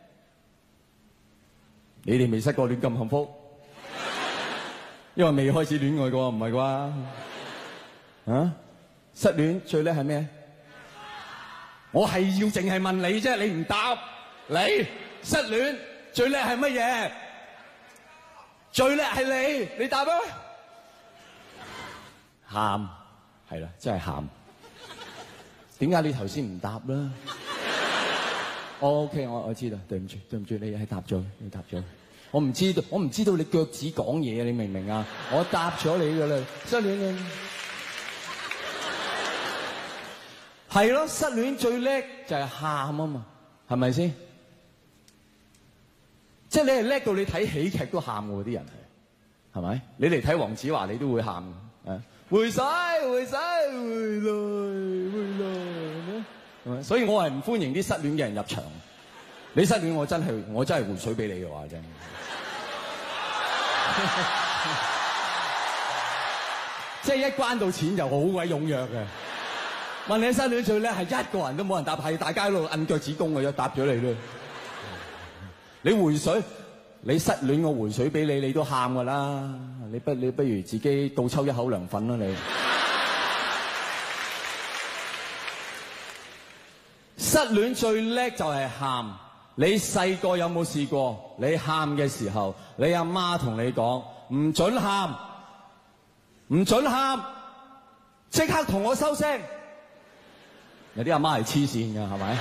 你哋未失過戀咁幸福，因為未開始戀愛過，唔係啩？啊！失戀最叻係咩？我係要淨係問你啫，你唔答。你失戀最叻係乜嘢？最叻係你，你答啊！喊，係啦，真係喊。點解你頭先唔答啦？我 OK，我我知道，對唔住，對唔住，你係答咗，你答咗。我唔知道，我唔知道你腳趾講嘢，你明唔明啊？我答咗你噶啦，失戀嘅係咯，失戀最叻就係喊啊嘛，係咪先？即係你係叻到你睇喜劇都喊嘅啲人係，係咪？你嚟睇黃子華你都會喊嘅，回晒回晒回來回來。所以我係唔歡迎啲失戀嘅人入場。你失戀，我真係我真係回水俾你嘅話真。即係一關到錢就好鬼踴躍嘅。問你失戀最叻係一個人都冇人答，係大家喺度摁腳趾公嘅啫，答咗你咯。你回水，你失戀我回水俾你，你都喊㗎啦。你不你不如自己倒抽一口涼粉啦你。 失戀最叻就係喊。你細個有冇試過？你喊嘅時候，你阿媽同你講唔准喊，唔准喊，即刻同我收聲。有啲阿媽係黐線㗎，係咪？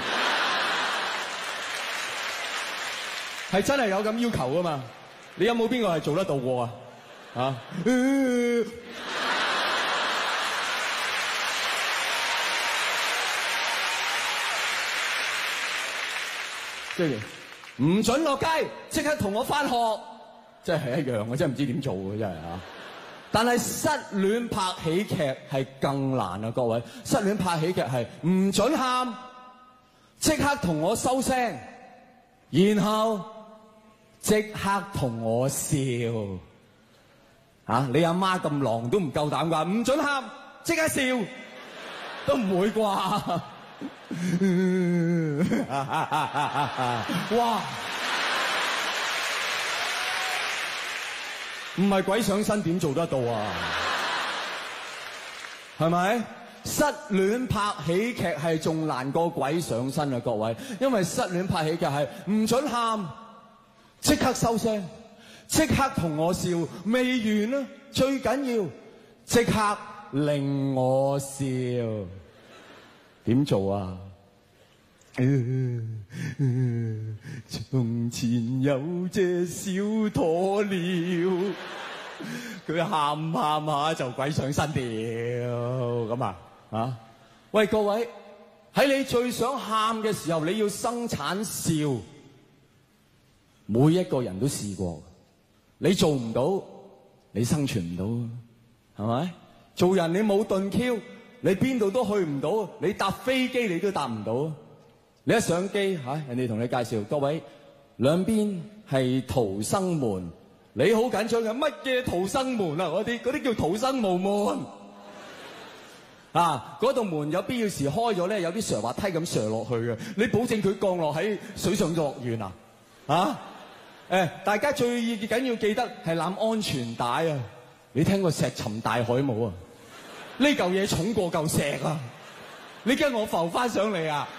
係真係有咁要求㗎嘛？你有冇邊個係做得到過啊？啊！即係唔准落街，即刻同我返學，即係一樣，我真係唔知點做嘅真係啊！但係失戀拍喜劇係更難啊，各位！失戀拍喜劇係唔准喊，即刻同我收聲，然後即刻同我笑。啊！你阿媽咁狼都唔夠膽㗎，唔准喊，即刻笑，都唔會啩？哇！唔係鬼上身點做得到啊？係咪？失戀拍喜劇係仲難過鬼上身啊，各位！因為失戀拍喜劇係唔准喊，即刻收聲，即刻同我笑，未完啊！最緊要即刻令我笑。點做啊？從前有隻小鴕鳥，佢喊喊下就鬼上身了。咁啊啊！喂，各位，喺你最想喊嘅時候，你要生產笑。每一個人都試過，你做唔到，你生存唔到，係咪？做人你冇盾 Q。你邊度都去唔到，你搭飛機你都搭唔到。你一上機嚇，人哋同你介紹，各位兩邊係逃生門，你好緊張嘅，乜嘢逃生門啊？嗰啲嗰啲叫逃生無門啊！嗰道門有必要時開咗咧，有啲瀡滑梯咁瀡落去嘅，你保證佢降落喺水上樂園啊？啊？誒，大家最緊要記得係攬安全帶啊！你聽過石沉大海冇啊？呢嚿嘢重過嚿石啊！你驚我浮翻上嚟啊？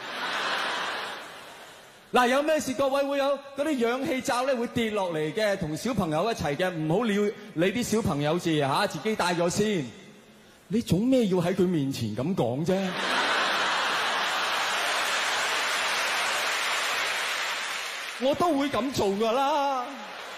嗱，有咩事各位會有嗰啲氧氣罩咧會跌落嚟嘅，同小朋友一齊嘅，唔好理你啲小朋友字嚇，自己帶咗先。你做咩要喺佢面前咁講啫？我都會咁做㗎啦。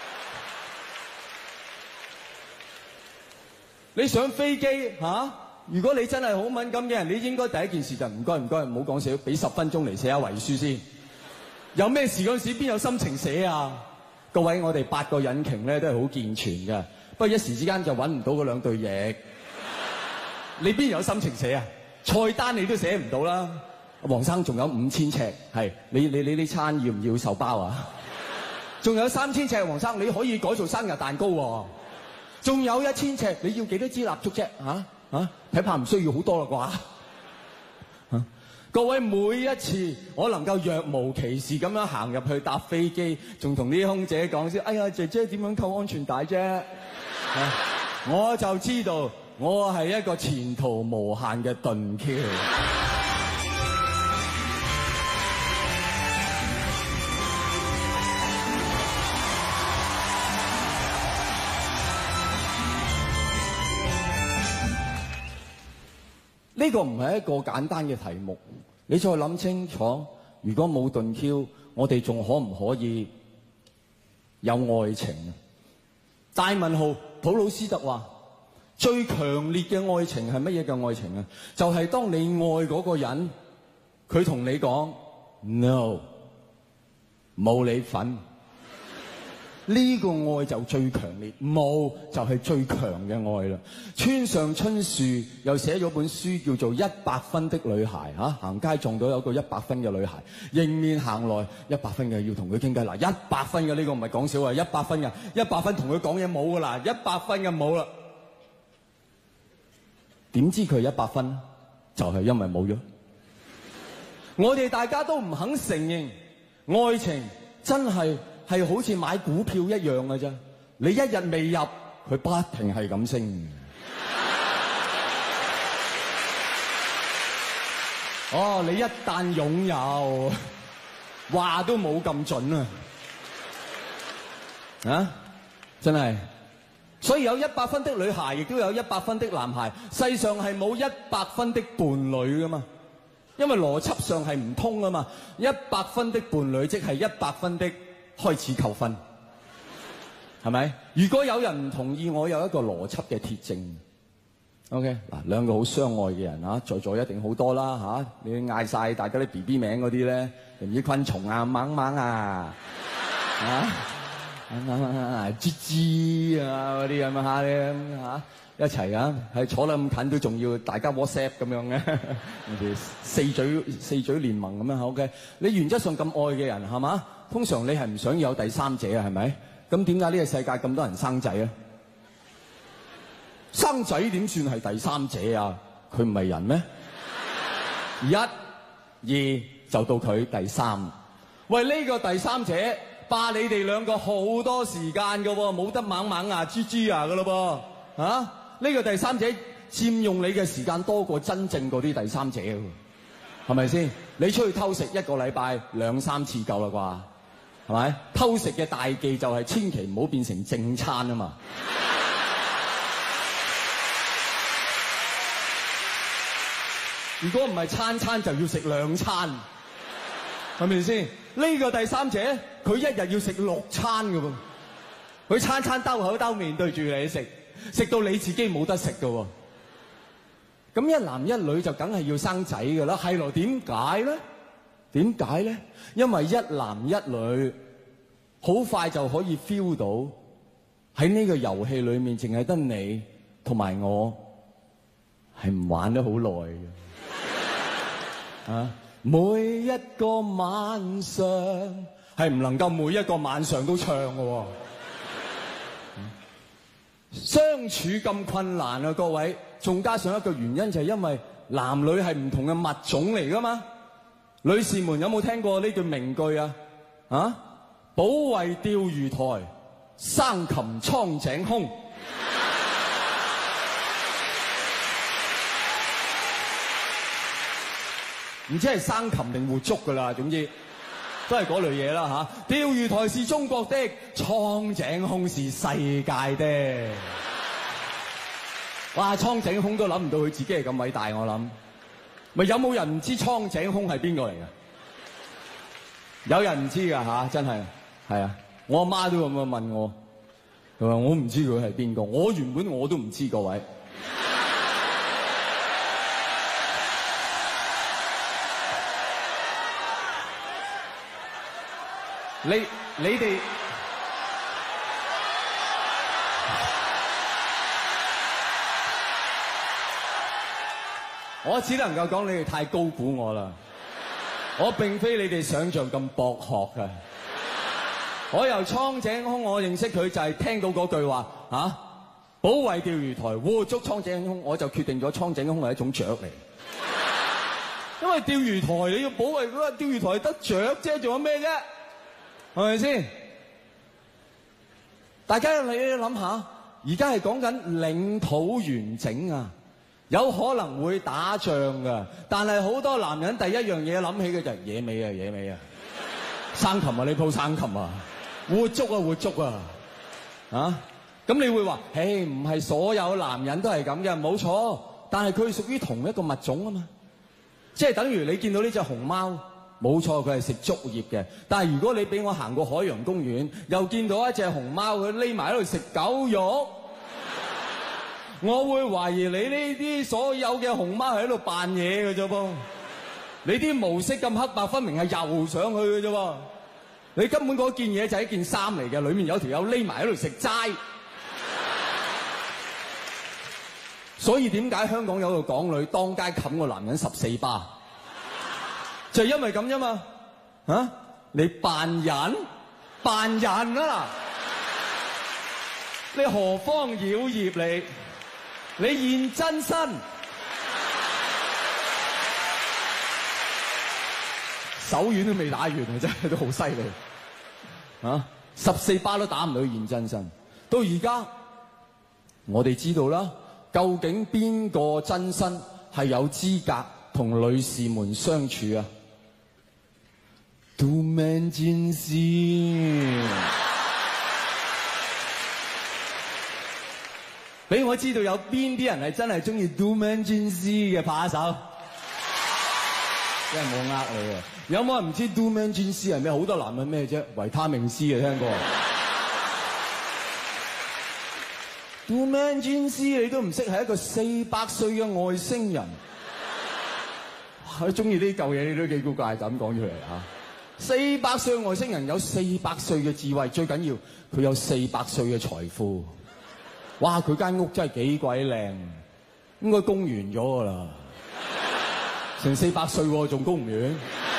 你上飛機嚇？啊如果你真係好敏感嘅人，你應該第一件事就唔該唔該，唔好講笑，俾十分鐘嚟寫下遺書先。有咩事嗰陣時，邊有心情寫啊？各位，我哋八個引擎咧都係好健全嘅，不過一時之間就揾唔到嗰兩對翼。你邊有心情寫啊？菜單你都寫唔到啦。黃生仲有五千尺，係你你你呢餐要唔要壽包啊？仲有三千尺，黃生你可以改做生日蛋糕喎。仲有一千尺，你要幾多支蠟燭啫？嚇？啊！睇怕唔需要好多啦啩、啊！各位，每一次我能夠若無其事咁樣行入去搭飛機，仲同啲空姐講先，哎呀，姐姐點樣扣安全帶啫、啊？我就知道我係一個前途無限嘅盾 Q。呢個唔係一個簡單嘅題目，你再諗清楚。如果冇盾 Q，我哋仲可唔可以有愛情啊？大文豪普魯斯特話：最強烈嘅愛情係乜嘢嘅愛情啊？就係、是、當你愛嗰個人，佢同你講 no， 冇你份。呢個愛就最強烈，冇就係最強嘅愛啦。村上春樹又寫咗本書叫做《一百分的女孩》嚇、啊，行街撞到有個一百分嘅女孩，迎面行來，一百分嘅要同佢傾偈。嗱，一百分嘅呢個唔係講笑啊，一百分嘅，一百分同佢講嘢冇噶啦，一百分嘅冇啦。點知佢一百分？就係、是、因為冇咗。我哋大家都唔肯承認，愛情真係。係好似買股票一樣嘅啫，你一日未入，佢不停係咁升。 哦，你一旦擁有，話都冇咁準啊！啊，真係。所以有一百分的女孩，亦都有一百分的男孩。世上係冇一百分的伴侶噶嘛，因為邏輯上係唔通噶嘛。一百分的伴侶即係一百分的開始扣分，係咪？如果有人唔同意，我有一個邏輯嘅鐵證。OK， 嗱，兩個好相愛嘅人啊，在座一定好多啦嚇、啊。你嗌晒大家啲 B B 名嗰啲咧，唔知昆蟲啊、掹掹啊，啊〜啊，吱吱啊嗰啲咁啊咧嚇，一齊啊，係坐得咁近都仲要大家 WhatsApp 咁樣嘅，四嘴四嘴聯盟咁樣 OK。你原則上咁愛嘅人係嘛？通常你係唔想有第三者啊，係咪？咁點解呢個世界咁多人生仔啊？生仔點算係第三者啊？佢唔係人咩？一、二就到佢第三。喂，呢個第三者霸你哋兩個好多時間㗎喎，冇得猛猛啊、豬豬啊㗎咯噃，啊？呢個第三者佔用你嘅時間多過真正嗰啲第三者喎，係咪先？你出去偷食一個禮拜兩三次夠啦啩，係咪？偷食嘅大忌就係千祈唔好變成正餐啊嘛。如果唔係餐餐就要食兩餐，係咪先？呢個第三者佢一日要食六餐㗎喎，佢餐餐兜口兜面對住你食，食到你自己冇得食㗎喎。咁一男一女就梗係要生仔㗎啦，係咯？點解咧？點解咧？因為一男一女好快就可以 feel 到喺呢個遊戲裏面，淨係得你同埋我係唔玩得好耐嘅。啊！每一個晚上係唔能夠每一個晚上都唱嘅喎，相處咁困難啊！各位，仲加上一個原因就係因為男女係唔同嘅物種嚟噶嘛。女士們有冇聽過呢句名句啊？啊！保衛釣魚台，生擒蒼井空。唔知係生擒定活捉噶啦，總之都係嗰類嘢啦嚇。釣魚台是中國的，蒼井空是世界的。哇！蒼井空都諗唔到佢自己係咁偉大，我諗。咪有冇人唔知蒼井空係邊個嚟㗎？有人唔知㗎嚇，真係係啊！我阿媽都咁樣問我，佢話我唔知佢係邊個。我原本我都唔知，各位。你你哋，我只能夠講你哋太高估我啦。我並非你哋想象咁博學㗎。我由蒼井空，我認識佢就係聽到嗰句話啊，保衛釣魚台，活捉蒼井空，我就決定咗蒼井空係一種雀嚟。因為釣魚台你要保衛嗰個釣魚台得雀啫，仲有咩啫？係咪先？大家你諗下，而家係講緊領土完整啊，有可能會打仗噶。但係好多男人第一樣嘢諗起嘅就係野味啊，野味啊，生擒啊，呢鋪生擒啊，活捉啊，活捉啊，啊！咁你會話，誒，唔係所有男人都係咁嘅，冇錯。但係佢屬於同一個物種啊嘛，即係等於你見到呢隻熊貓。冇錯，佢係食竹葉嘅。但係如果你俾我行過海洋公園，又見到一隻熊貓佢匿埋喺度食狗肉，我會懷疑你呢啲所有嘅熊貓係喺度扮嘢嘅啫噃。你啲毛色咁黑白分明係游上去嘅啫喎。你根本嗰件嘢就係一件衫嚟嘅，裡面有條友匿埋喺度食齋。所以點解香港有個港女當街冚個男人十四巴？就係因為咁啫嘛，啊！你扮人，扮人啊！你何方妖孽你？你現真身，手軟都未打完啊！真係都好犀利啊！十四巴都打唔到現真身。到而家，我哋知道啦，究竟邊個真身係有資格同女士們相處啊？Do man 戰士，俾我知道有邊啲人係真係中意 Do man 戰士嘅拍手，真係冇呃你啊！有冇人唔知 Do man 戰士係咩？好多男人咩啫？維他命 C 啊，聽過？Do man 戰士你都唔識，係一個四百歲嘅外星人。我中意呢嚿嘢，你都幾古怪，就咁講出嚟嚇。四百歲外星人有四百歲嘅智慧，最緊要佢有四百歲嘅財富。哇！佢間屋真係幾鬼靚，應該供完咗㗎啦，成四百歲喎，仲供唔完？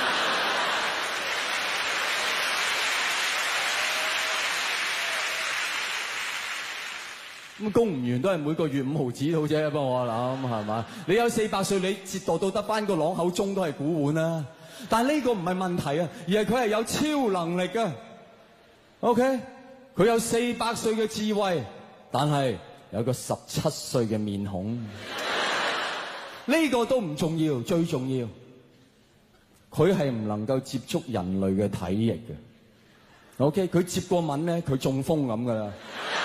咁供唔完都係每個月五毫子好啫，幫我諗係嘛？你有四百歲，你折墮到得翻個朗口鐘都係古玩啦。但係呢個唔係問題啊，而係佢係有超能力㗎。OK，佢有四百歲嘅智慧，但係有個十七歲嘅面孔。呢個都唔重要，最重要，佢係唔能夠接觸人類嘅體液嘅。OK，佢接過吻咧，佢中風咁噶啦。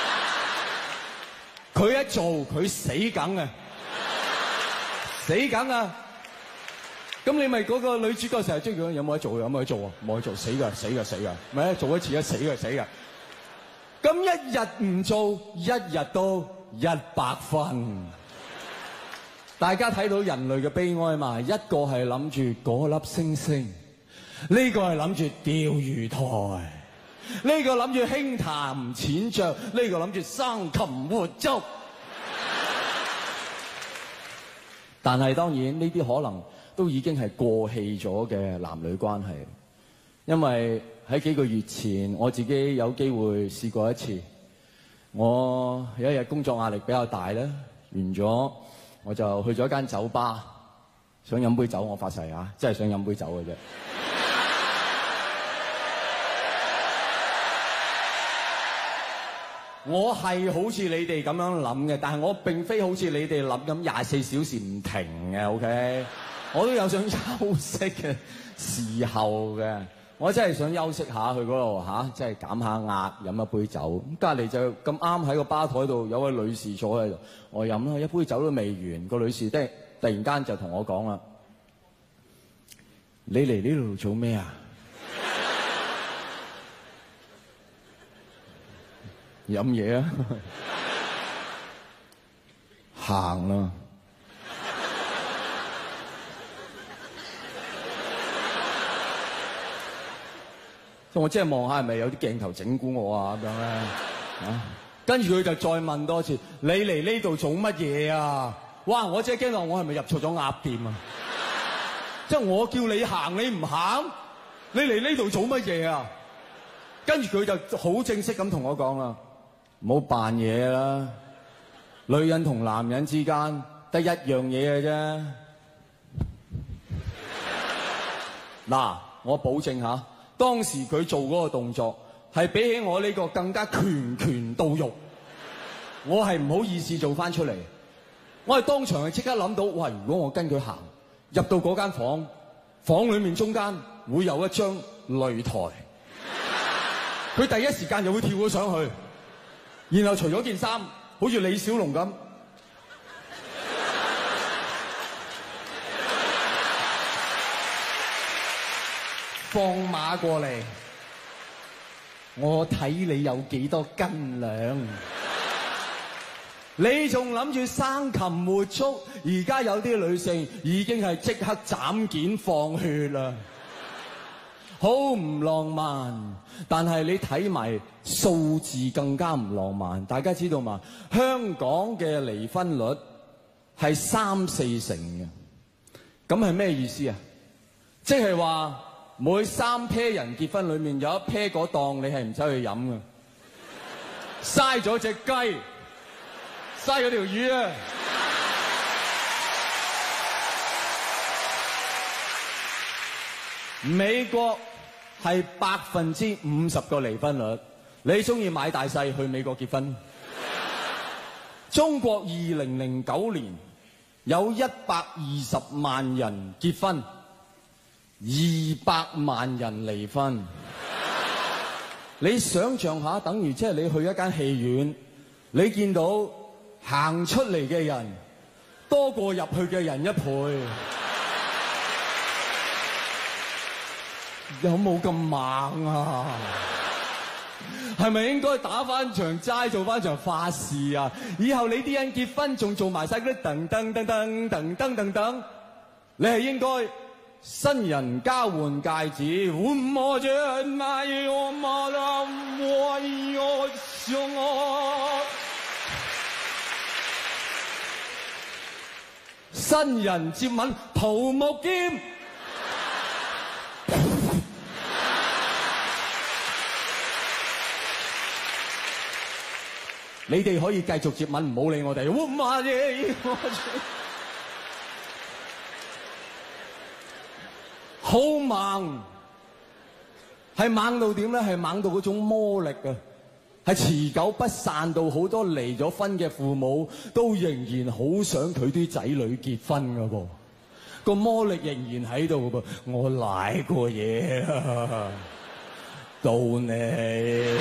佢一做，佢死梗啊，死梗啊！咁你咪嗰個女主角成日追佢，有冇得做？有冇得做啊？冇得做，死噶，死噶，死噶！咪做一次一死噶，死噶！咁一日唔做，一日都一百分。大家睇到人類嘅悲哀嘛？一個係諗住嗰粒星星，呢個係諗住釣魚台，呢個諗住輕談淺酌，呢個諗住生擒活捉。但係當然呢啲可能都已經係過氣咗嘅男女關係，因為喺幾個月前我自己有機會試過一次。我有一日工作壓力比較大咧，完咗我就去咗間酒吧，想飲杯酒。我發誓啊，真係想飲杯酒嘅啫。我係好似你哋咁樣諗嘅，但係我並非好似你哋諗咁廿四小時唔停嘅。OK，我都有想休息嘅時候嘅。我真係想休息下去嗰度嚇，即係減下壓，飲一杯酒。咁隔離就咁啱喺個吧台度有位女士坐喺度，我飲啦，一杯酒都未完，個女士即係突然間就同我講啦：你嚟呢度做咩啊？飲嘢啊，行啦。我即係望下係咪有啲鏡頭整蠱我啊咁樣咧，啊！跟住佢就再問多次：你嚟呢度做乜嘢啊？哇！我真係驚到我係咪入錯咗鴨店啊？即係我叫你行你唔行，你嚟呢度做乜嘢啊？跟住佢就好正式咁同我講啦：唔好扮嘢啦，女人同男人之間得一樣嘢嘅啫。嗱，我保證下。當時佢做嗰個動作係比起我呢個更加拳拳到肉，我係唔好意思做翻出嚟。我係當場係即刻諗到，哇！如果我跟佢行入到嗰間房，房裏面中間會有一張擂台，佢第一時間就會跳咗上去，然後除咗件衫，好似李小龍咁放馬過嚟，我睇你有幾多斤兩？你仲諗住生擒活捉？而家有啲女性已經係即刻斬件放血啦，好唔浪漫。但係你睇埋數字更加唔浪漫。大家知道嘛？香港嘅離婚率係三四成嘅，咁係咩意思啊？即係話，每三 pair 人結婚裏面有一 pair 嗰檔你係唔使去飲嘅，嘥咗隻雞，嘥咗條魚啊！美國係百分之五十個離婚率，你中意買大細去美國結婚？中國二零零九年有一百二十萬人結婚，二百萬人離婚。你想象下，等於即係你去一間戲院，你見到行出嚟嘅人多過入去嘅人一倍，有冇咁猛啊？係咪應該打翻場齋，做翻場法事啊？以後你啲人結婚仲做埋晒嗰啲噔噔噔噔噔噔噔噔，你係應該新人交換戒指，換我隻買我馬啦，我我想我。新人接吻桃木劍。你哋可以繼續接吻，唔好理我哋。我媽耶！好猛，係猛到點咧？係猛到嗰種魔力啊！係持久不散到好多離咗婚嘅父母都仍然好想佢啲仔女結婚噶噃，個魔力仍然喺度噶噃。我舐過嘢啊，到你。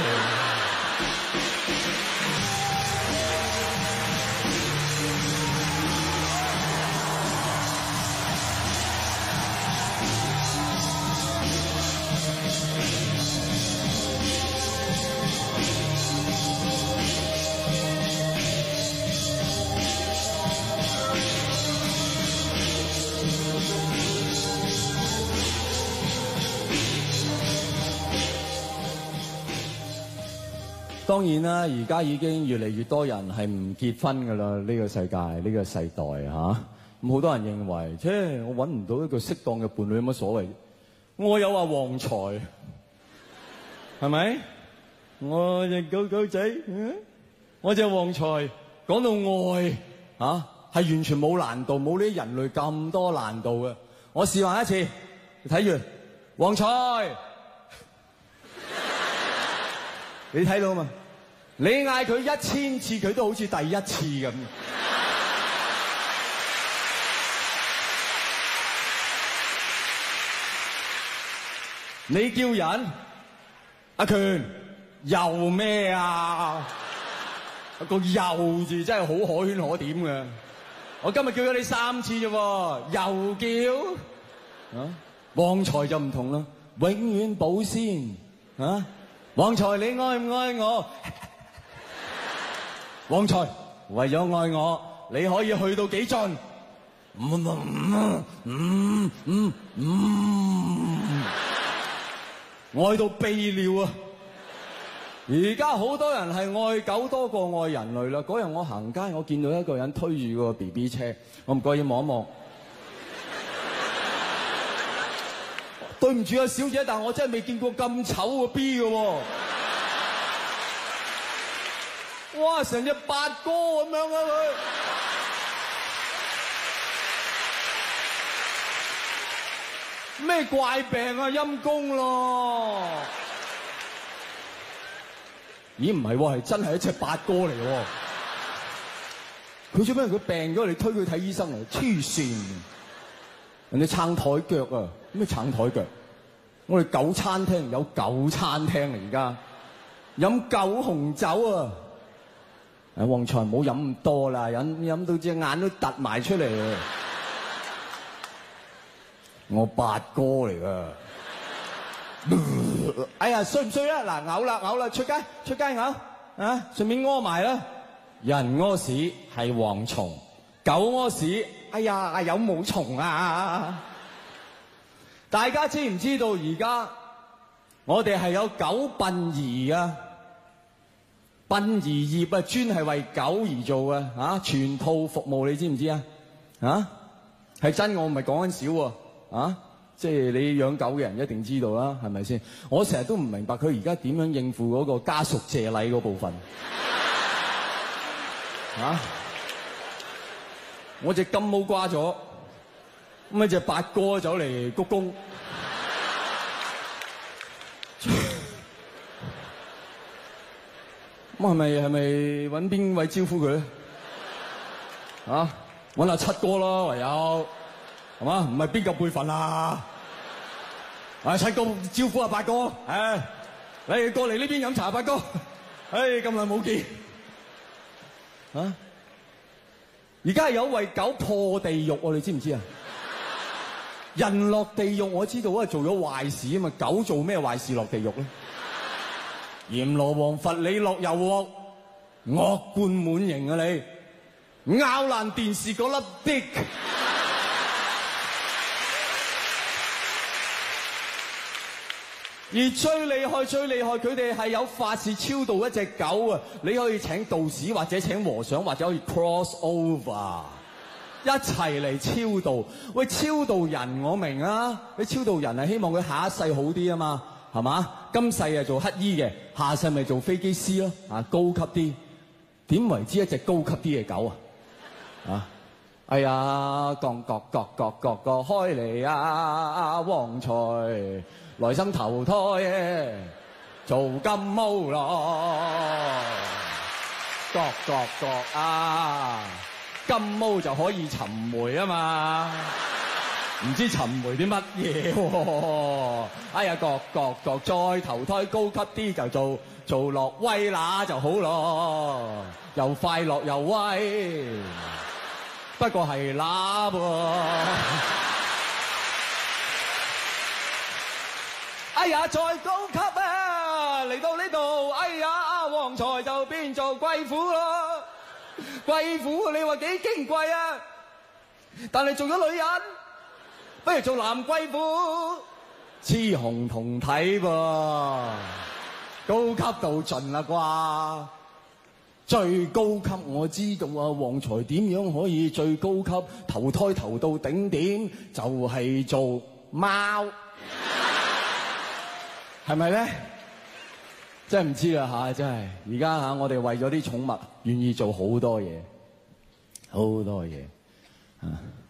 當然啦，而家已經越嚟越多人係唔結婚㗎啦，呢個世界呢個世代嚇。咁好多人認為，即係我揾唔到一個適當嘅伴侶有乜所謂？我有話旺財，係咪？我隻狗狗仔，我隻旺財。講到愛嚇，係完全冇難度，冇呢啲人類咁多難度嘅。我示範一次，睇完旺財。你睇到嘛？你嗌佢一千次，佢都好似第一次咁。你叫人阿權又咩啊？個又字真係好可圈可點嘅。我今日叫咗你三次啫，又叫啊？旺財就唔同啦，永遠保鮮啊！旺財，你愛唔愛我？旺財，為咗愛我，你可以去到幾盡？嗯嗯嗯嗯嗯，愛到泌尿啊！而家好多人係愛狗多過愛人類啦。嗰日我行街，我見到一個人推住個 B B 車，我唔該要望一望。對唔住啊，小姐，但我真係未見過咁醜個 B 嘅喎。哇，成隻八哥咁樣啊佢！咩怪病啊，陰公咯！咦，唔係喎，係真係一隻八哥嚟喎。佢做咩？佢病咗，你推佢睇醫生嚟，黐線！人哋撐台腳啊！咩撐台腳？我哋狗餐廳有狗餐廳嚟，而家飲狗紅酒啊！誒，旺財唔好飲咁多啦，飲飲到隻眼都突埋出嚟啊！我八哥嚟噶，哎呀，衰唔衰啊？嗱，嘔啦嘔啦，出街出街嘔啊！順便屙埋啦。人屙屎係蝗蟲，狗屙屎，哎呀，有冇蟲啊？大家知唔知道而家我哋係有狗殯儀啊？殯儀業啊，專係為狗而做嘅啊，全套服務，你知唔知啊？啊，係真，我唔係講緊少喎。啊，即係你養狗嘅人一定知道啦，係咪先？我成日都唔明白佢而家點樣應付嗰個家屬謝禮嗰部分。啊，我隻金毛瓜咗，咁啊隻八哥走嚟鞠躬。咁係咪係咪揾邊位招呼佢咧？啊， 揾阿七哥啦，唯有係嘛？唔係邊個輩份啊？啊，七哥招呼阿八哥，誒，你過嚟呢邊飲茶，八哥。誒，咁耐冇見啊！而家係有為狗破地獄喎，你知唔知啊？人落地獄我知道啊，做咗壞事啊嘛。狗做咩壞事落地獄咧？閻羅王罰你落油鑊，惡貫滿盈啊你！咬爛電視嗰粒的。而最厲害、最厲害，佢哋係有法事超度一隻狗啊！你可以請道士或者請和尚，或者可以 cross over 一齊嚟超度。喂，超度人我明啊，你超度人係希望佢下一世好啲啊嘛，係嘛？今世係做乞衣嘅，下世咪做飛機師咯，啊，高級啲。點為之一隻高級啲嘅狗啊？啊！哎呀，各各各各各各開嚟啊！旺財來生投胎做金毛咯，各各各啊！金毛就可以尋梅啊嘛，唔知尋梅啲乜嘢喎？哎呀，各各各再投胎高級啲就做做落威乸就好咯，又快樂又威。不過係乸噃，哎呀，再高級啊！嚟到呢度，哎呀，旺財就變做貴婦咯。貴婦你話幾矜貴啊？但係做咗女人，不如做男貴婦，雌雄同體噃，高級到盡啦啩！最高級我知道啊，旺財點樣可以最高級投胎投到頂點，就係、是、做貓，係咪咧？真係唔知啦嚇，真係而家嚇我哋為咗啲寵物願意做好多嘢，好多嘢啊！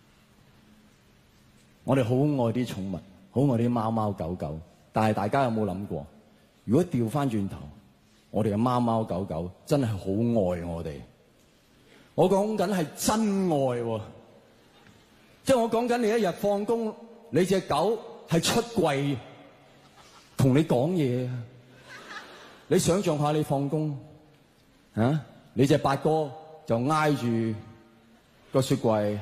我哋好愛啲寵物，好愛啲貓貓狗狗，但係大家有冇諗過，如果調翻轉頭？我哋嘅貓貓狗狗真係好愛我哋，我講緊係真愛喎，即係我講緊你一日放工，你隻狗係出櫃同你講嘢，你想象下你放工啊，你隻八哥就挨住個雪櫃，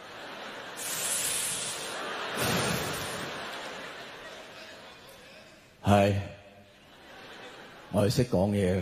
係。我係識講嘢嘅，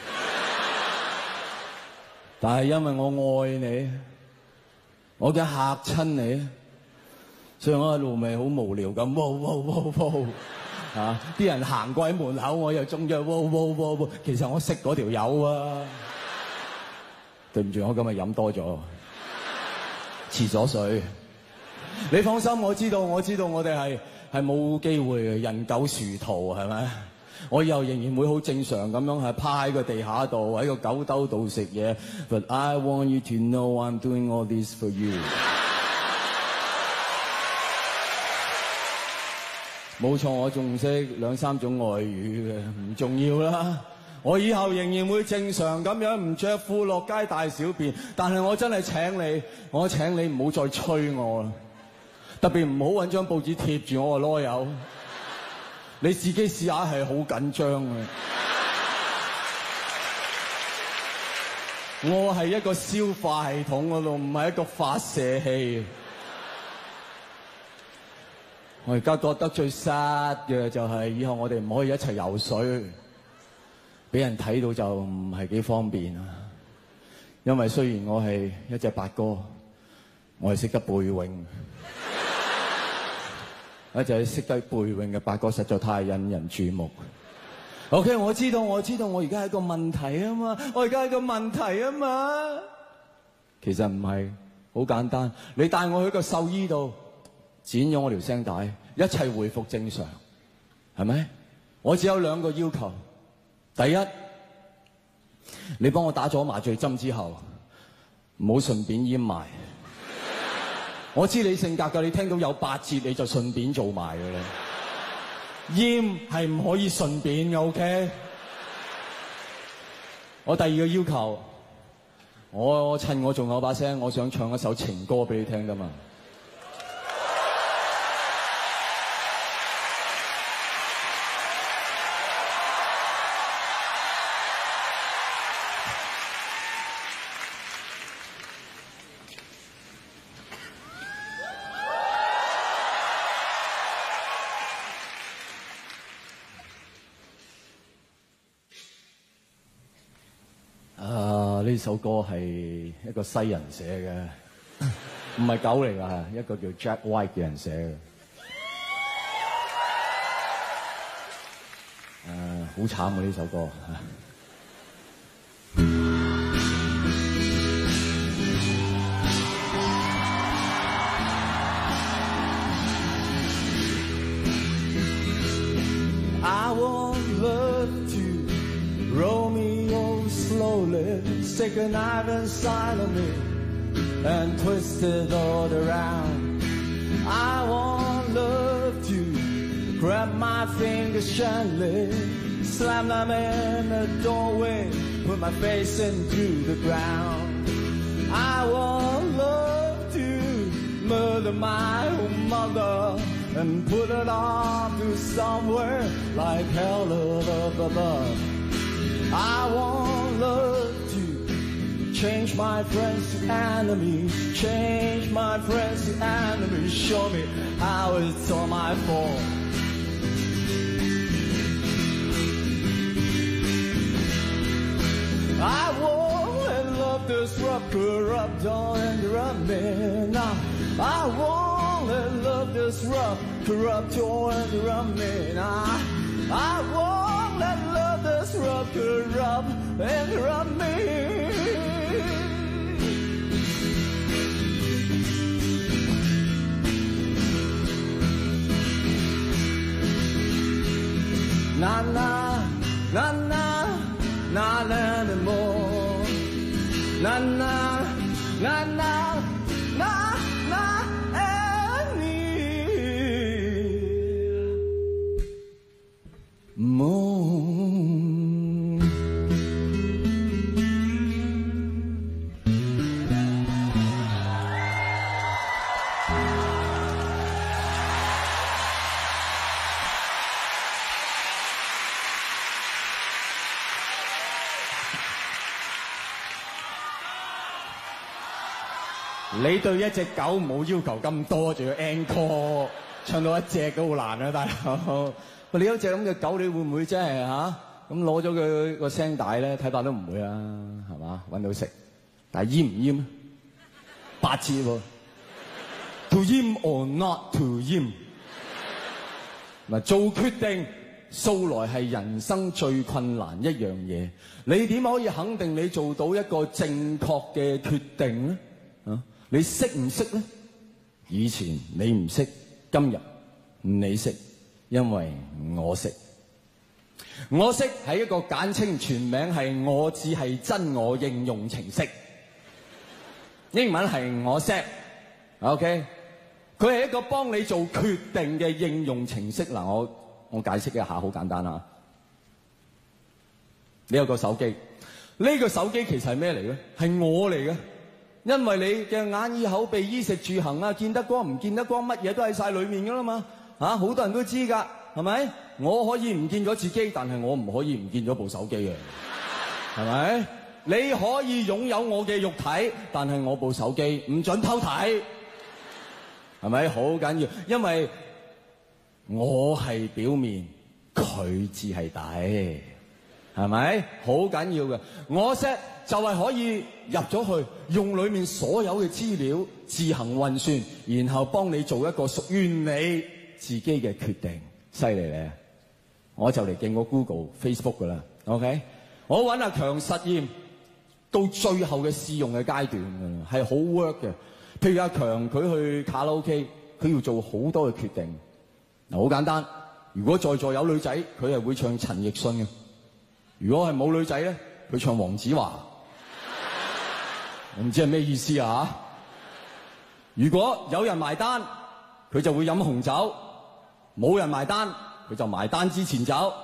但係因為我愛你，我嘅嚇親你，所以我一路咪好無聊咁，哇哇哇哇啊！啲人行過喺門口，我又中咗，哇哇哇哇！其實我識嗰條友啊，對唔住，我今日飲多咗，遲咗水。你放心，我知道，我知道我哋係係冇機會嘅，人狗殊途係咪？我以後仍然會好正常咁樣係趴喺個地下度，喺個狗兜度食嘢。But I want you to know I'm doing all this for you 。冇錯，我仲識兩三種外語嘅，唔重要啦。我以後仍然會正常咁樣唔着褲落街大小便，但係我真係請你，我請你唔好再催我啦。特別唔好揾張報紙貼住我個囉柚。你自己試下係好緊張嘅，我係一個消化系統嗰度，唔係一個發射器。我而家覺得最 sad 嘅就係以後我哋唔可以一齊游水，俾人睇到就唔係幾方便啊。因為雖然我係一隻八哥，我係識得背泳。一隻識得背泳嘅八哥實在太引人注目。OK， 我知道，我知道，我而家係個問題啊嘛，我而家係個問題啊嘛。其實唔係，好簡單。你帶我去個獸醫度剪咗我條聲帶，一切回復正常，係咪？我只有兩個要求。第一，你幫我打咗麻醉針之後，唔好順便閹埋。我知你性格㗎，你聽到有八折你就順便做埋㗎啦。閹係唔可以順便嘅 ，OK？我第二個要求， 我我趁我仲有把聲，我想唱一首情歌俾你聽㗎嘛。呢首歌係一個西人寫嘅，唔係狗嚟㗎，一個叫 Jack White 嘅人寫嘅。誒，好慘啊！呢首歌。I want love to roll me on slowly, stick a knife inside of me and twist it all around. I want love to grab my fingers gently, slam them in the doorway, put my face into the ground. I want love to murder my own mother and put it off to somewhere like hell up above. I want love to change my friends to enemies, change my friends to enemies, show me how it's all my fault. I won't let love disrupt, corrupt, don't interrupt me now. I won't let love disrupt, corrupt, don't interrupt me now. I won't let love disrupt, corrupt, interrupt me. Na na, na na, not anymore. Na na, na na, na na anymore. 你對一隻狗冇要求咁多，仲要 encore 唱到一隻都好難啊，大佬！你有隻咁嘅狗，你會唔會真係嚇咁攞咗佢個聲帶咧？睇怕都唔會啊，係嘛？揾到食，但係閹唔閹？八折喎 ，to 閹 or not to 閹？嗱，做決定素來係人生最困難一樣嘢，你點可以肯定你做到一個正確嘅決定咧？啊！你識唔識咧？以前你唔識，今日你識，因為我識。我識係一個簡稱，全名係我只係真我應用程式，英文係我識。OK， 佢係一個幫你做決定嘅應用程式。嗱，我我解釋一下，好簡單啊。你有個手機，呢個手機其實係咩嚟嘅？係我嚟嘅。因為你嘅眼耳口鼻衣食住行啊，見得光唔見得光，乜嘢都喺晒裏面噶啦嘛，啊，好多人都知噶，係咪？我可以唔見咗自己，但係我唔可以唔見咗部手機嘅，係咪？你可以擁有我嘅肉體，但係我部手機唔准偷睇，係咪？好緊要，因為我係表面，佢至係底，係咪？好緊要嘅，我識。就係可以入咗去，用裏面所有嘅資料自行運算，然後幫你做一個屬於你自己嘅決定，犀利咧！我就嚟勁過 Google、Facebook 噶啦 ，OK？ 我揾阿強實驗到最後嘅試用嘅階段㗎，係好 work 嘅。譬如阿強佢去卡拉 OK， 佢要做好多嘅決定。嗱，好簡單，如果在座有女仔，佢係會唱陳奕迅嘅；如果係冇女仔咧，佢唱黃子華。我唔知係咩意思啊！如果有人埋單，佢就會飲紅酒；冇人埋單，佢就埋單之前走。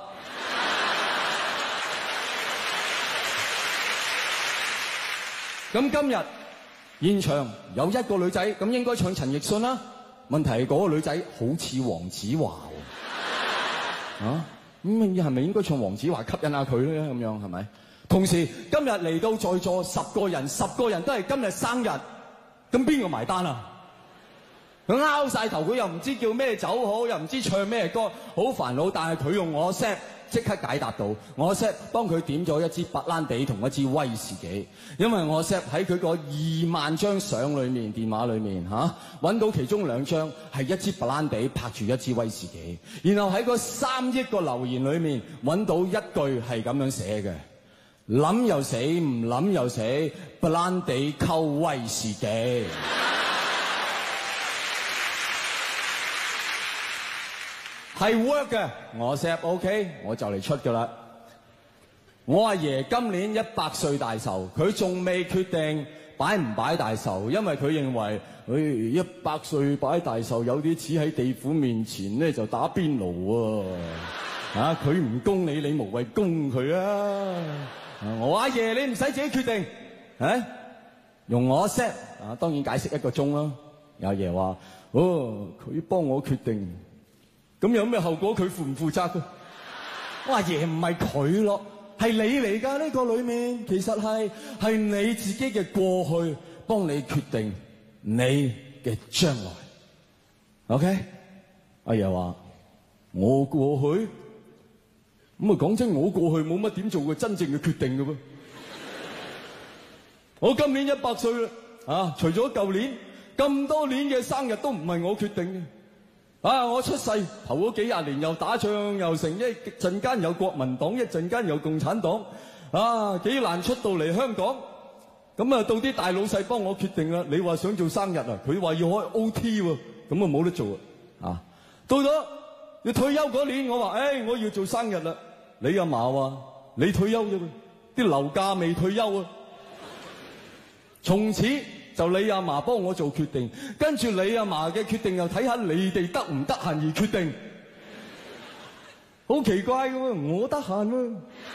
咁今日現場有一個女仔，咁應該唱陳奕迅啦。問題係嗰個女仔好似黃子華喎，啊，咁係咪應該唱黃子華吸引下佢咧？咁樣係咪？同時今日嚟到在座十個人，十個人都係今日生日，咁邊個埋單啊？佢拗晒頭，佢又唔知叫咩酒好，又唔知唱咩歌，好煩惱。但係佢用我 set 即刻解答到，我 set 幫佢點咗一支白蘭地同一支威士忌，因為我 set 喺佢個二萬張相裏面，電話裏面嚇揾到其中兩張係一支白蘭地拍住一支威士忌，然後喺個三億個留言裏面揾到一句係咁樣寫嘅：諗又死，唔諗又死，白蘭地溝威士忌。係 work 嘅，我 set OK，我就嚟出噶啦。我阿爺今年一百歲大壽，佢仲未決定擺唔擺大壽，因為佢認為，誒一百歲擺大壽有啲似喺地府面前咧就打邊爐啊！啊，佢唔供你，你無謂供佢啊！我阿爺你唔使自己決定，啊，用我 set 啊，當然解釋一個鐘啦。阿爺話：哦，佢幫我決定。咁有咩後果？佢負唔負責㗎？我話爺唔係佢咯，係你嚟㗎。呢個裏面其實係係你自己嘅過去，幫你決定你嘅將來。OK？阿爺話我過去，咁啊講真，我過去冇乜點做過真正嘅決定㗎噃。我今年一百歲啦，啊，除咗舊年咁多年嘅生日都唔係我決定嘅。啊！我出世頭嗰幾廿年又打仗又成，一陣間有國民黨，一陣間有共產黨，啊幾難出到嚟香港。咁啊到啲大老細幫我決定啦，你話想做生日啊，佢話要開 O T 喎，咁啊冇得做啊。啊到咗要退休嗰年，我話誒、哎、我要做生日啦，你阿嫲話你退休啫，啲樓價未退休啊。從此就你阿嫲幫我做決定，跟住你阿嫲嘅決定又睇下你哋得唔得閒而決定，好奇怪嘅喎，我得閒喎。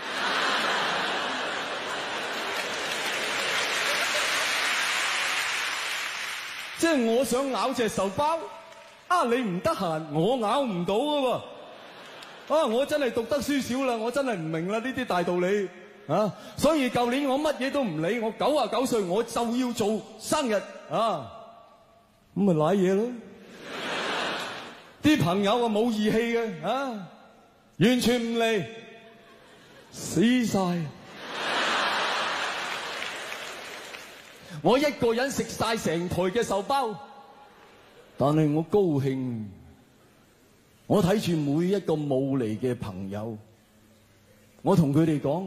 即係我想咬隻壽包，啊你唔得閒，我咬唔到嘅喎。啊我真係讀得書少啦，我真係唔明啦呢啲大道理。啊！所以舊年我乜嘢都唔理，我九啊九歲我就要做生日啊！咁咪瀨嘢咯。啲朋友啊冇義氣嘅啊，完全唔嚟，死晒。我一個人食晒成台嘅壽包，但係我高興。我睇住每一個冇嚟嘅朋友，我同佢哋講。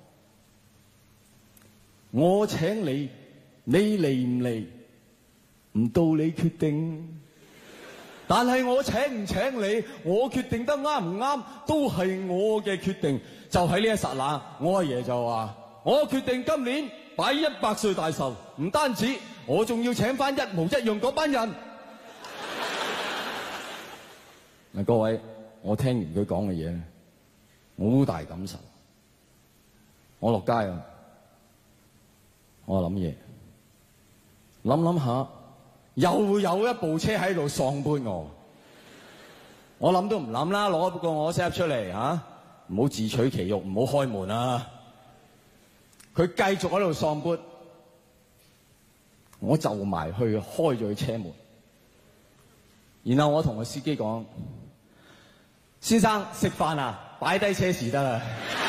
我請你，你嚟唔嚟唔到你決定。但係我請唔請你，我決定得啱唔啱都係我嘅決定。就喺呢一剎那，我阿爺就話：我決定今年擺一百歲大壽，唔單止，我仲要請翻一模一樣嗰班人。嗱，各位，我聽完佢講嘅嘢，我好大感受。我落街啊！我諗嘢，諗諗下，又會有一部車喺度喪搬我。我諗都唔諗啦，攞個我 set 出嚟吓，唔好自取其辱，唔好開門啊！佢繼續喺度喪搬，我就埋去開咗佢車門，然後我同個司機講：先生食飯啊，擺低車匙得啦。